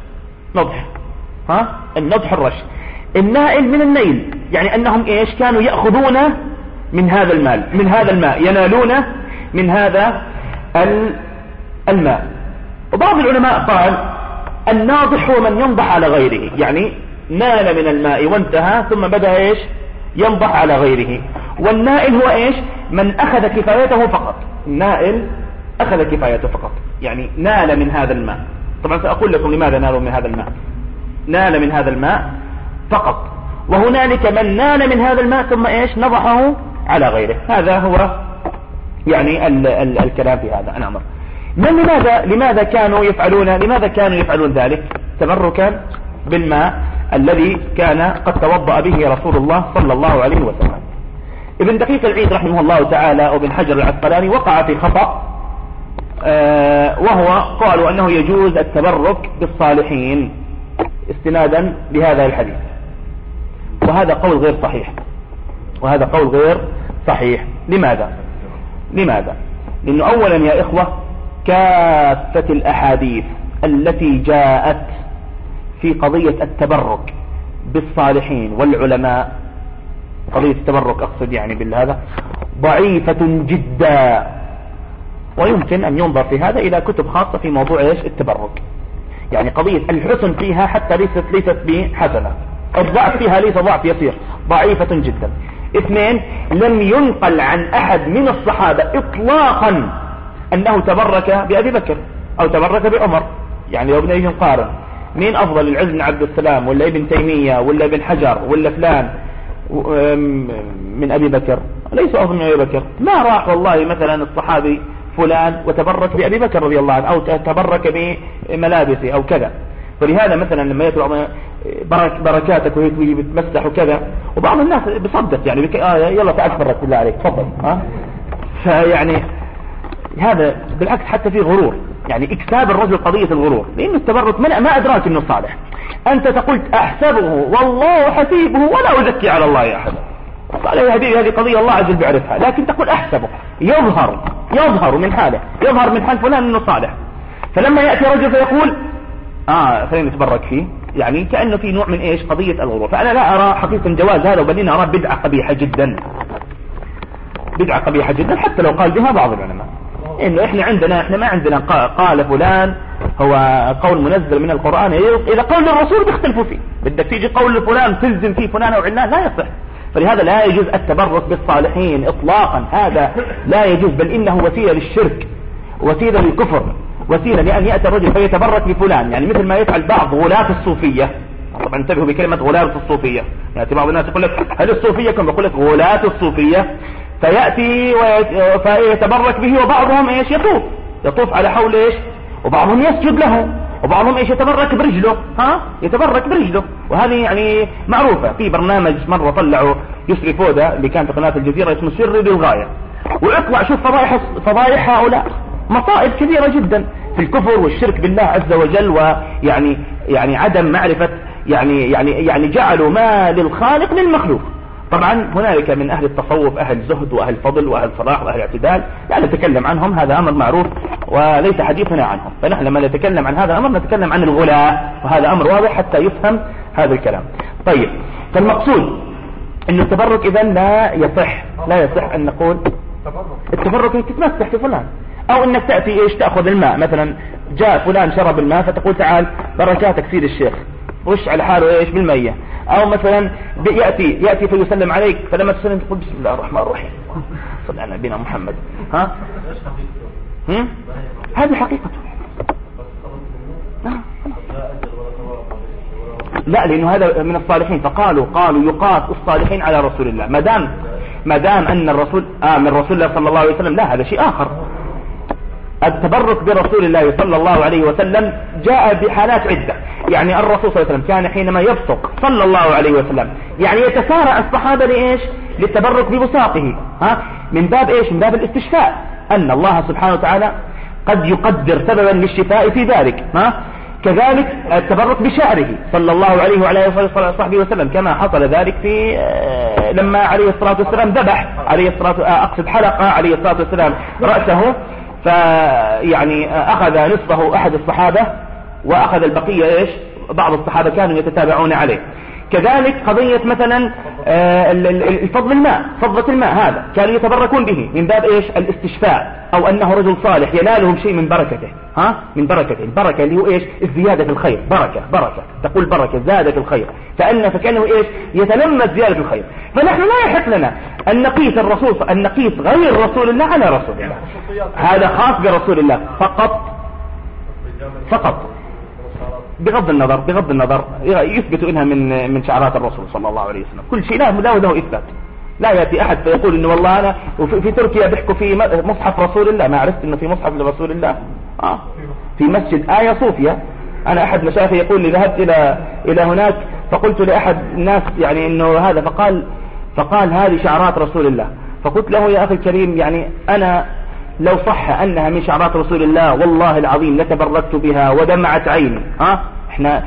النضح الرش. النائل من النيل، يعني أنهم إيش كانوا يأخذون من هذا الماء ينالون من هذا الماء. وبعض العلماء قال الناضح هو من ينضح على غيره، يعني نال من الماء وانتهى ثم بدأ إيش ينضح على غيره. والنائل هو إيش؟ من أخذ كفايته فقط. النائل أخذ كفايته فقط، يعني نال من هذا الماء. طبعا سأقول لكم لماذا نالوا من هذا الماء. نال من هذا الماء فقط، وهنالك من نال من هذا الماء ثم إيش نضحه على غيره. هذا هو يعني الكلام في هذا. أنا أمر لماذا كانوا يفعلون ذلك؟ تبركا بالماء الذي كان قد توضأ به رسول الله صلى الله عليه وسلم. ابن دقيق العيد رحمه الله تعالى وابن حجر العسقلاني وقع في خطأ، وهو قالوا أنه يجوز التبرك بالصالحين استنادا بهذا الحديث، وهذا قول غير صحيح. لماذا؟ لأنه أولا يا إخوة كافة الأحاديث التي جاءت في قضية التبرك بالصالحين والعلماء، قضية التبرك أقصد يعني بالهذا، ضعيفة جدا، ويمكن أن ينظر في هذا إلى كتب خاصة في موضوع التبرك. يعني قضية الحسن فيها حتى ليست بحسنة، الضعف فيها ليس ضعف يسير، ضعيفة جدا. اثنين، لم ينقل عن أحد من الصحابة إطلاقا أنه تبرك بأبي بكر أو تبرك بعمر. يعني لو بدنا نقارن مين أفضل، العز بن عبد السلام ولا ابن تيمية ولا ابن حجر ولا فلان من أبي بكر؟ ليس أفضل من أبي بكر. ما راح والله مثلا الصحابي فلان وتبرك بأبي بكر رضي الله عنه أو تبرك بملابسه أو كذا. فلهذا مثلا لما يطلع بركاتك وهي بتمسح وكذا، وبعض الناس بصدق يعني يلا تعال تبرك بالله عليك تفضل. فيعني هذا بالعكس حتى فيه غرور، يعني اكساب الرجل قضية الغرور، لأن التبرك ما أدراك أنه صالح. أنت تقول أحسبه والله حسيبه ولا أزكي على الله أحدا. قال يا حبيبي هذه قضية الله عز وجل بيعرفها، لكن تقول أحسبه، يظهر من حاله، يظهر من حال فلان أنه صالح. فلما يأتي رجل فيقول خلينا نتبرك فيه، يعني كأنه في نوع من إيش قضية الغرور. فأنا لا أرى حقيقة جواز هذا، بل أرى بدعة قبيحة جدا، حتى لو قال بها بعض العلماء. إنه إحنا ما عندنا قال فلان هو قول منزل من القرآن، إذا قول الرسول بيختلفوا فيه، بدك تيجي قول فلان تلزم فيه فلان أو علان، لا يصح. فلهذا لا يجوز التبرك بالصالحين إطلاقا، هذا لا يجوز، بل إنه وسيلة للشرك، وسيلة للكفر، وسيلة لأن يأتي الرجل فيتبرك بفلان. يعني مثل ما يفعل بعض غلاة الصوفية. طبعا انتبهوا بكلمة غلاة الصوفية، يعني بعض الناس يقول لك هل الصوفية، كما يقول لك غلاة الصوفية، فيأتي فيتبرك به، وبعضهم ايش يطوف على حول ايش، وبعضهم يسجد له، وبعضهم ايش يتبرك برجله. وهذه يعني معروفة. في برنامج مرة طلعوا يسري فودة اللي كان في قناة الجزيرة اسمه سر للغاية، واطلع شوف فضائح هؤلاء، مصائب كبيرة جدا في الكفر والشرك بالله عز وجل، ويعني عدم معرفة، يعني جعلوا ما للخالق للمخلوق. طبعا هنالك من أهل التصوف أهل زهد وأهل فضل وأهل صلاح وأهل اعتدال، لا نتكلم عنهم، هذا أمر معروف وليس حديثنا عنهم. فنحن لما نتكلم عن هذا الأمر نتكلم عن الغلاء، وهذا أمر واضح حتى يفهم هذا الكلام. طيب، فالمقصود أن التبرك إذن لا يصح أن نقول التبرك انك تتمسح في فلان، أو أنك تأتي إيش تأخذ الماء، مثلا جاء فلان شرب الماء فتقول تعال بركاتك سيد الشيخ، وش على حاله إيش بالمية. أو مثلا يأتي فيسلم عليك، فلما تسلم تقول بسم الله الرحمن الرحيم صلى على نبينا محمد. هذه حقيقته. لا، لأنه هذا من الصالحين، فقالوا يقاس الصالحين على رسول الله، ما دام أن الرسول من رسول الله صلى الله عليه وسلم، لا، هذا شيء آخر. التبرك برسول الله صلى الله عليه وسلم جاء بحالات عدة. يعني الرسول صلى الله عليه وسلم كان حينما يبصق صلى الله عليه وسلم يعني يتسارع الصحابة لإيش؟ للتبرك ببصاقه، من باب إيش؟ من باب الاستشفاء، أن الله سبحانه وتعالى قد يقدر سببا للشفاء في ذلك. كذلك التبرك بشعره صلى الله عليه وعلى اله وصحبه وسلم، كما حصل ذلك في لما عليه الصلاة والسلام ذبح أقصد حلق عليه الصلاة والسلام رأسه، فيعني أخذ نصفه أحد الصحابة وأخذ البقية إيش؟ بعض الصحابة كانوا يتتابعون عليه. كذلك قضية مثلا فضة الماء هذا كانوا يتبركون به من باب إيش؟ الاستشفاء، أو أنه رجل صالح ينالهم شيء من بركته، من بركته، البركة اللي هو إيش؟ الزيادة في الخير، بركة تقول بركة زادة في الخير، فكأنه إيش؟ يتلمس زيادة الخير. فنحن لا يحق لنا أن نقيس غير رسول الله على رسول الله، هذا خاص برسول الله فقط بغض النظر يثبت إنها من شعارات الرسول صلى الله عليه وسلم. كل شيء له إثبات. لا يأتي أحد فيقول إنه والله أنا في تركيا بيحكوا في مصحف رسول الله، ما عرفت إنه في مصحف لرسول الله في مسجد آيا صوفيا. أنا أحد مشايخي يقول لي ذهبت إلى هناك فقلت لأحد الناس يعني إنه هذا، فقال هذه شعارات رسول الله. فقلت له يا أخي الكريم، يعني أنا لو صح أنها من شعارات رسول الله والله العظيم لتبركت بها ودمعت عيني. احنا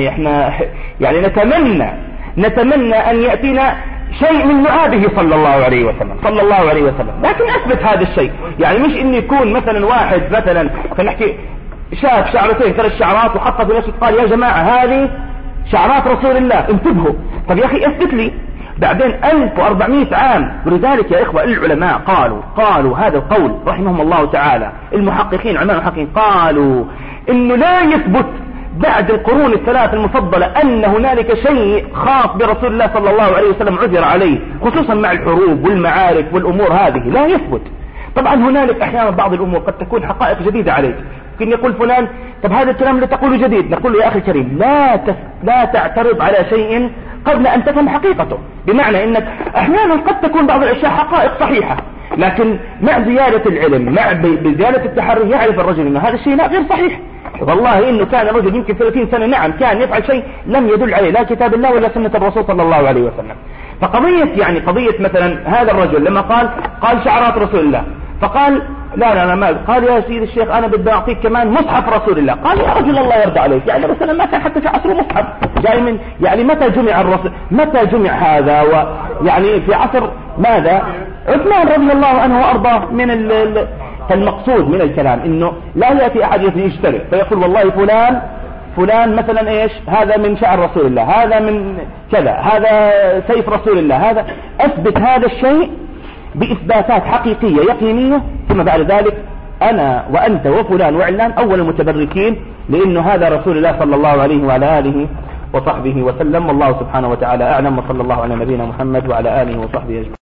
نتمنى أن يأتينا شيء من لعابه صلى الله عليه وسلم، لكن أثبت هذا الشيء. يعني مش إن يكون مثلا واحد مثلا فنحكي شاف شعرتين 3 شعرات وحطها في نفسه قال يا جماعة هذه شعرات رسول الله انتبهوا. طب يا أخي اثبت لي. بعدين 1400 عام. ولذلك يا إخوة العلماء قالوا هذا القول رحمهم الله تعالى، المحققين علماء المحققين قالوا إنه لا يثبت بعد القرون الثلاث المفضلة أن هنالك شيء خاص برسول الله صلى الله عليه وسلم عذر عليه، خصوصا مع الحروب والمعارك والأمور هذه لا يثبت. طبعا هنالك أحيانا بعض الأمور قد تكون حقائق جديدة عليك، ممكن يقول فلان طب هذا الكلام اللي تقوله جديد، نقول له يا أخي الكريم لا تعترض على شيء قبل أن تفهم حقيقته. بمعنى أنك أحيانا قد تكون بعض الأشياء حقائق صحيحة، لكن مع زيادة العلم مع بزيادة التحري يعرف الرجل أن هذا الشيء لا غير صحيح. والله إنه كان رجل يمكن 30 سنة نعم كان يفعل شيء لم يدل عليه لا كتاب الله ولا سنة الرسول صلى الله عليه وسلم. قضية مثلا هذا الرجل لما قال شعارات رسول الله، فقال لا ما قال يا سيد الشيخ أنا بدي أعطيك كمان مصحف رسول الله. قال يا رجل الله يرضى عليك، يعني مثلا ما كان حتى في عصر مصحف جاي من يعني متى جمع هذا، ويعني في عصر ماذا؟ عثمان رضي الله عنه وأرضاه. فالمقصود من الكلام إنه لا يأتي أحد يشتري فيقول والله فلان مثلا إيش هذا من شعر رسول الله، هذا من كذا، هذا سيف رسول الله، هذا أثبت هذا الشيء بإثباتات حقيقية يقينية، ثم بعد ذلك أنا وأنت وفلان وعلان أول المتبركين، لأنه هذا رسول الله صلى الله عليه وعلى آله وصحبه وسلم. والله سبحانه وتعالى أعلم، وصلى الله على نبينا محمد وعلى آله وصحبه أجمعين.